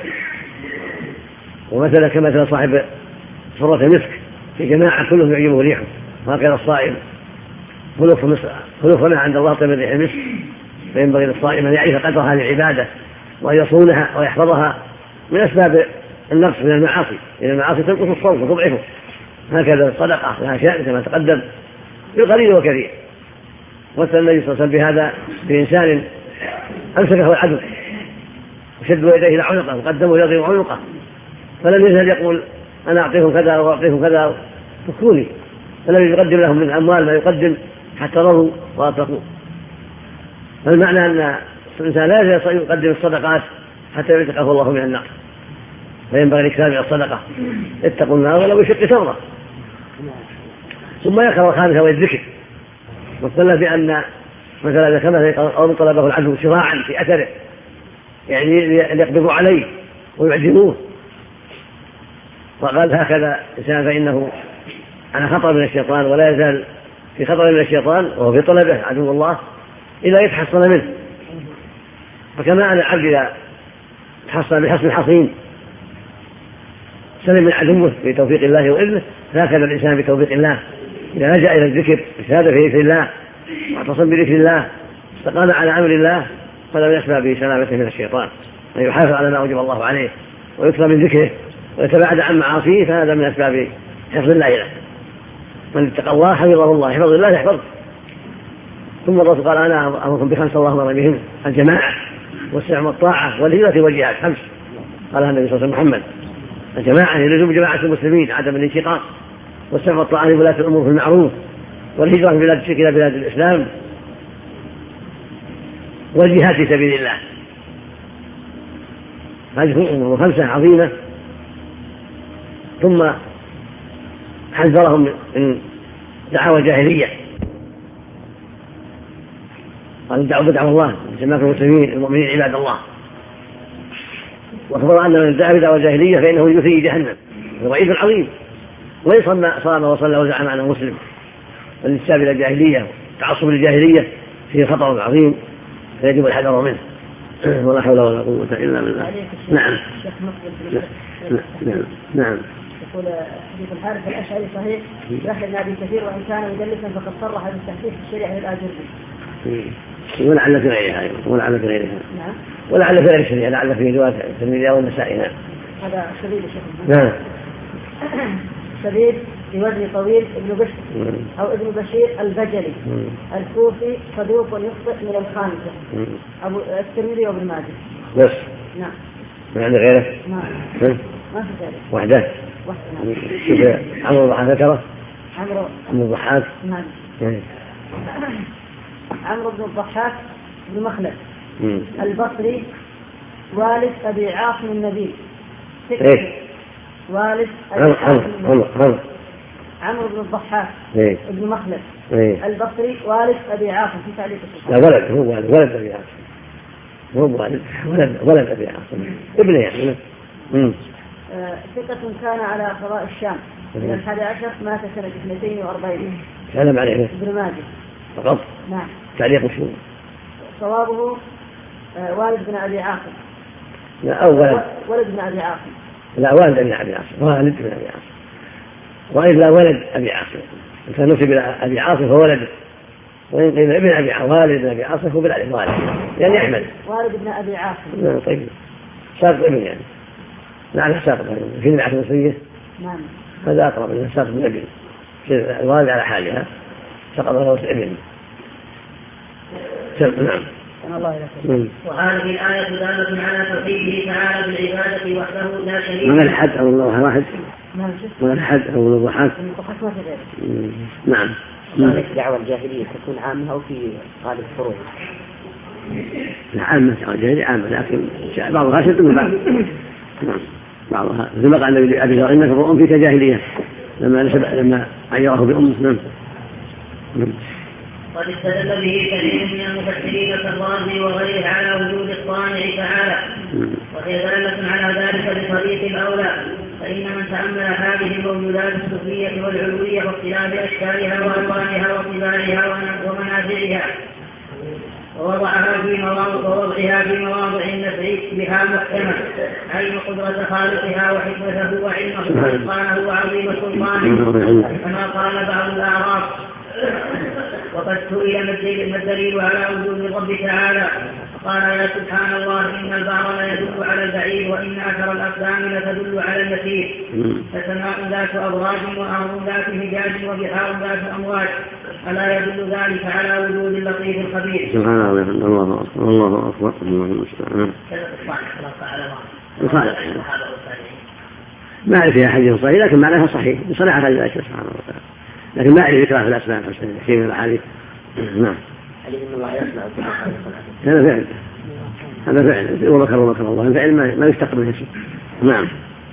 ومثلا كمثل صاحب صرة المسك في جماعة كلهم يعجبه ريحه، وهكذا الصائم خلوف ما عند الله طيب ريح المسك. فينبغي للصائم أن يعرف قدر هذه العبادة وأن يصونها ويحفظها من أسباب النقص من المعاصي، لأن المعاصي تنقص الصوم وتضعفه. هكذا الصدقة لها شأن كما تقدم بالقليل وكثير. مثل النبي صلى الله عليه وسلم بهذا بإنسان أمسكه العدو وشدوا يديه إلى عنقه وقدموا يضرب عنقه، فلم يزل يقول أنا أعطيهم كذا وأعطيهم كذا فكوني، فلم يقدم لهم من الأموال ما يقدم حتى رضوا وأطلقوا. فالمعنى أن الإنسان لا يزال يقدم الصدقات حتى يعتقه الله من النار، فينبغي الاكثار من الصدقة. اتقوا النار ولو بشق تمرة. ثم يقرأ الخامسة والذكر، واختلف بأن مثلا إذا كان أو طلبه العدو شراعا في أثره يعني ليقبضوا عليه ويعدموه، وقال هكذا إنسان فإنه على خطر من الشيطان ولا يزال في خطر من الشيطان وهو في طلبه عدو الله إذا يتحصن منه. فكما أن العبد إذا تحصن بحصن حصين سلم من عدوه بتوفيق الله وإذنه، فهكذا الإنسان بتوفيق الله إذا لجأ إلى الذكر اجتهد في ذكر الله واعتصم بذكر الله استقام على أمر الله فلم يخفى بسلامته من الشيطان، أن يحافظ على ما أوجب الله عليه ويكثر من ذكره ويتباعد عن معاصيه، فهذا من أسباب حفظ الله له. من اتقى الله حفظه الله، حفظ الله يحفظه. ثم الرسول قال أنا أمركم بخمس الله أمر بهم: الجماعة والسمع والطاعة والهجرة والجهاد. خمس قالها النبي صلى الله عليه وسلم محمد: الجماعة يلزم جماعة المسلمين عدم الانشقاق، والسمع والطاعة لولاة الأمور في المعروف، والهجرة من بلاد الشرك إلى بلاد الإسلام، والجهاد في سبيل الله. هذه أمور خمسة عظيمة. ثم حذرهم من دعوى الجاهلية، قال دعوا بدعوا الله جماعة المسلمين المؤمنين عباد الله، واخبر أن من دعا بدعوى الجاهلية فإنه يثري جهنم، وعيد عظيم. وليس صام وصلى وزعم أنه مسلم، الانتساب إلى الجاهلية تعصب للجاهلية فيه خطر عظيم فيجب الحذر منه، ولا حول ولا قوة إلا بالله. نعم نعم. يقول حديث الحارث الأشعري صحيح يحيى بن أبي كثير وإن كان مدلسا فقد صرح بالتحديث في الشريعة للآجري. ولعل في غيرها ولعل في غيرها ولعل في غير الشريعة، لعل في رواية الترمذي والنسائي. هذا سبيل الشيخ. نعم. سبيل بوزن طويل ابن بشر أو ابن بشير البجلي الكوفي صدوق يخطئ من الخامسة. أبو الترمذي وابن ماجه بس. نعم. ما عندك غيره؟ نعم. ما في ذلك. وحده. شوف عمرو الضحاك ذكره. عمرو الضحاك. نعم. عمرو بن الضحاك بن مخلد البصري والد أبي عاصم النبي. إيه؟ والد عمرو بن الضحاك ابن مخلد البصري والد أبي عاصم في تعليق الصحابة. لا ولد، هو ولد أبي عاصم، هو ولد أبي عاصم ابنه يعني. ثقة كان على قضاء الشام من 11 مات سنة 42. سلم عليه ابن ماجه فقط. نعم. تعليق شو؟ صوابه والد بن أبي عاصم. لا أول ولد بن أبي عاصم. لا والد بن أبي عاصم، والد بن أبي عاصم، وإلا ولد أبي عاصم. إذا نسب إلى أبي عاصم فولد، وإن قيل ابن أبي عاصم والد بن أبي عاصم هو بالألف والد يعني أحمد. والد بن أبي عاصم. طيب ساق ابن يعني معنى ساق في نبعة مصرية. نعم. هذا أقرب من ساق ابن أبي، الوالد على حالها سقط له ابن. نعم. وهذه الآية دالة على توحيده تعالى بالعبادة وحده لا شريك له. من الحد أو الله واحد. من الحد أو الضحاك. نعم. دعوة الجاهلية تكون عامة أو في غالب الفروع؟ عامة، دعوة الجاهلية عامة، لكن بعضها أشد من بعض. بعضها مثل ما قال النبي أبي ذر إنك امرؤ فيك جاهلية لما عيره بأمه. قد استدل به كثير من المفسرين كالرازي وغيره على وجود الصانع تعالى، وهي دالة على ذلك بطريق الأولى، فإن من تأمل هذه الموجودات السفلية والعلوية واختلاف أشكالها وألوانها وطباعها ومنافعها ووضعها في مواضع النفع بها محكمة، علم قدرة خالقها وحكمته وعلمه وإتقانه وعظيم سلطانه، كما قال بعض الأعراب. وقد سئل ما الدليل على وجود الرب تعالى؟ قال يا سبحان الله إن البعر لا يدل على البعيد وإن أثر الأقدام لتدل على المسير، فسماء ذات أبراج وأرض ذات هجاج وبحار ذات أمواج، ألا يدل ذلك على وجود اللطيف الخبير؟ سبحان الله. الله أكبر. الله المستعان. الخالق ما أعرف فيها حديث صحيح، لكن معناها صحيح بصراحة ذلك سبحانه وتعالى، لكن ما أعرف ذكرها في الأسماء شيء من الأحاديث. نعم. هذا فعل ومكر الله، الفعل ما يستقبل منه شيء. نعم.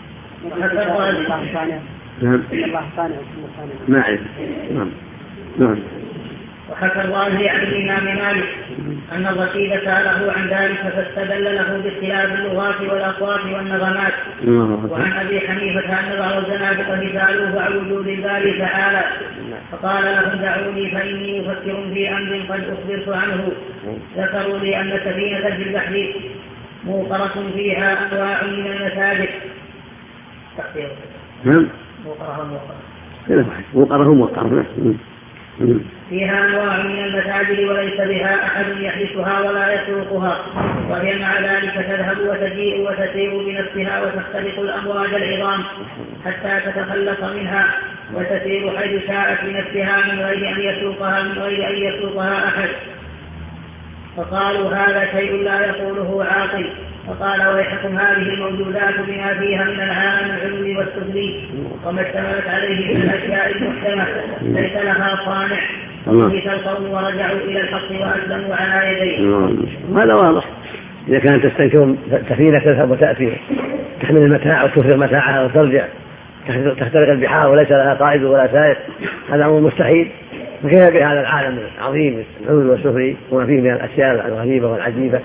ما أعرف. نعم. وحكى الرازي عن الإمام مالك أن الرشيد سأله عن ذلك فاستدل له باختلاف اللغات والأصوات والنغمات. وعن أبي حنيفة أن بعض الزنادقة سألوه عن وجود الباري تعالى فقال لهم دعوني فإني أفكر في أمر قد أخبرت عنه. ذكروا لي أن سفينة في البحر موقرة فيها أنواع من المساجد. موقرة فيها أنواع من المساجد وليس بها أحد يحدثها ولا يسوقها، وهي مع ذلك تذهب وتجيء وتسير بنفسها وتختلق الأمواج العظام حتى تتخلص منها وتسير حيث شاءت بنفسها من غير أن يسوقها أحد. فقالوا هذا شيء لا يقوله عاقل. فقال ويحكم هذه الموجودات بما فيها من العالم العلوي والسفلي وما اشتملت عليه من الأشياء المحكمة ليس لها صانع، ومثل القوم ورجعوا إلى الحق وأسلموا على يديه. هذا واضح. إذا كانت تستنكر سفينة تذهب وتأتي تحمل المتاع وتفرغ متاعها وترجع تخترق البحار وليس لها قائد ولا سائق، هذا أمر مستحيل. فكيف بهذا العالم العظيم العلوي والسفلي وما فيه من الأشياء الغريبة والعجيبة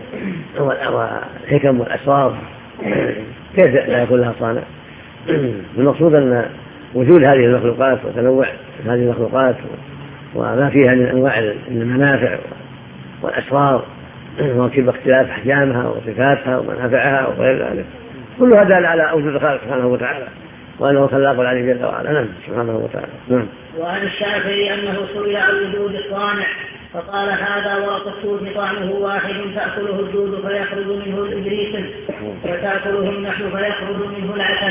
والحكم والأسرار، كيف لا يكون لها صانع؟ المقصود أن وجود هذه المخلوقات وتنوع هذه المخلوقات وما فيها من أنواع المنافع والأسرار وكيف اختلاف أحجامها وصفاتها ومنافعها وغير ذلك، كل هذا على وجود الخالق سبحانه وتعالى وأنه خلاق العلي جل وعلا. نعم سبحانه وتعالى. نعم. وعن الشافعي أنه سئل عن وجود الصانع فقال هذا ورق السود طعمه واحد تأكله الجود فيخرج منه الإبريق وتأكله النحل فيخرج منه العسل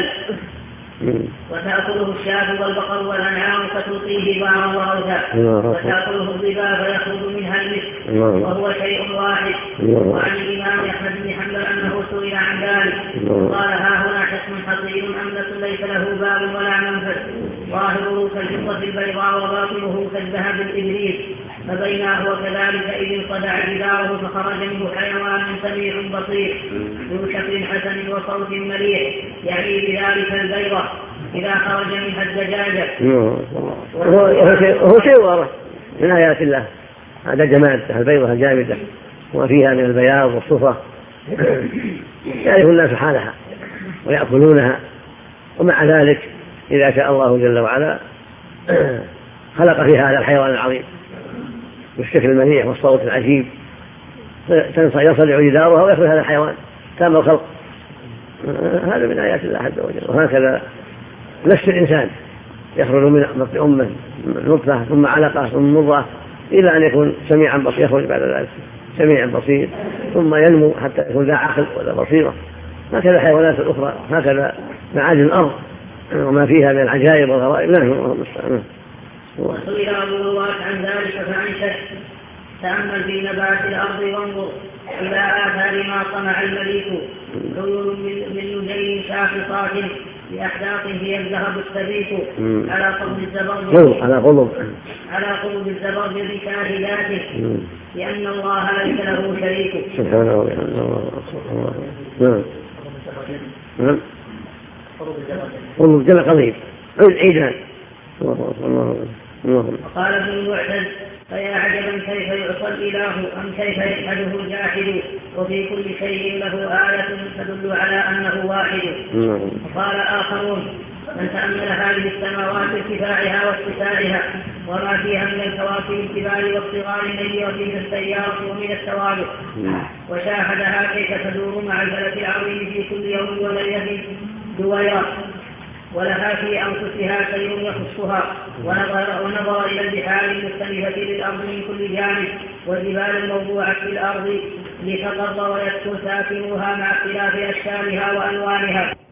وتأكله الشاة والبقر والأنعام فتلقيه باعا وروثا وتأكله الظباء فيخرج منها المسك وهو شيء واحد. وعن الإمام أحمد بن حنبل أنه سئل عن ذلك قال ها هنا حكم حصين أملة ليس له باب ولا منفذ ظاهره كالفضة البيضاء وباطنه كالذهب الإبريق فبيناه وكذلك إذ انصدع جداره فخرج منه حيوان سميع بصير ذو شكل حسن وصوت مليح يعني بذلك البيضة إذا خرج منها الدجاجة. وهو شيء واضح من آيات الله، هذا جمال البيضة الجامدة وما فيها من البياض والصفة يعرف الناس حالها ويأكلونها، ومع ذلك إذا شاء الله جل وعلا خلق فيها هذا الحيوان العظيم بالشكل المليح والصوت العجيب يصدع جدارها ويخرج هذا الحيوان تام الخلق. هذا من آيات الله عز وجل. وهكذا نفس الإنسان يخرج من بطن أمه نطفة ثم علقة ثم مضغة إلى أن يكون سميعا بصير، يخرج بعد ذلك سميعا بصير ثم ينمو حتى يكون ذا عقل ولا بصيرة. هكذا الحيوانات الأخرى، هكذا معادن الأرض وما فيها من العجائب والغرائب. وسئل أبو رواة عن ذلك فأنشد تأمل في نبات الأرض وانظر إلى آثار ما صنع المليك عيون من نجيم شاخصات بأحداقه يذهب السبيط على قلب الزبرجد بكاهلاته لأن الله ليس له شريك سبحانه. نعم. قلوب جل قضيب عيدان. وقال ابن المعتز فيا عجبا كيف يعصى الإله أم كيف يجحده الجاحد وفي كل شيء له آية تدل على أنه واحد. وقال آخرون من تأمل هذه السماوات ارتفاعها واتساعها وما فيها من الكواكب الكبار والصغار من السيارة ومن الثوابت وشاهدها كيف تدور مع الفلك العظيم في كل يوم وليلة دويرة ولها في أنفسها سير يخصها ونظر إلى البحار المختلفة للأرض من كل جانب والجبال الموضوعة في الأرض لتقر ويسكن ساكنوها مع اختلاف أشكالها وألوانها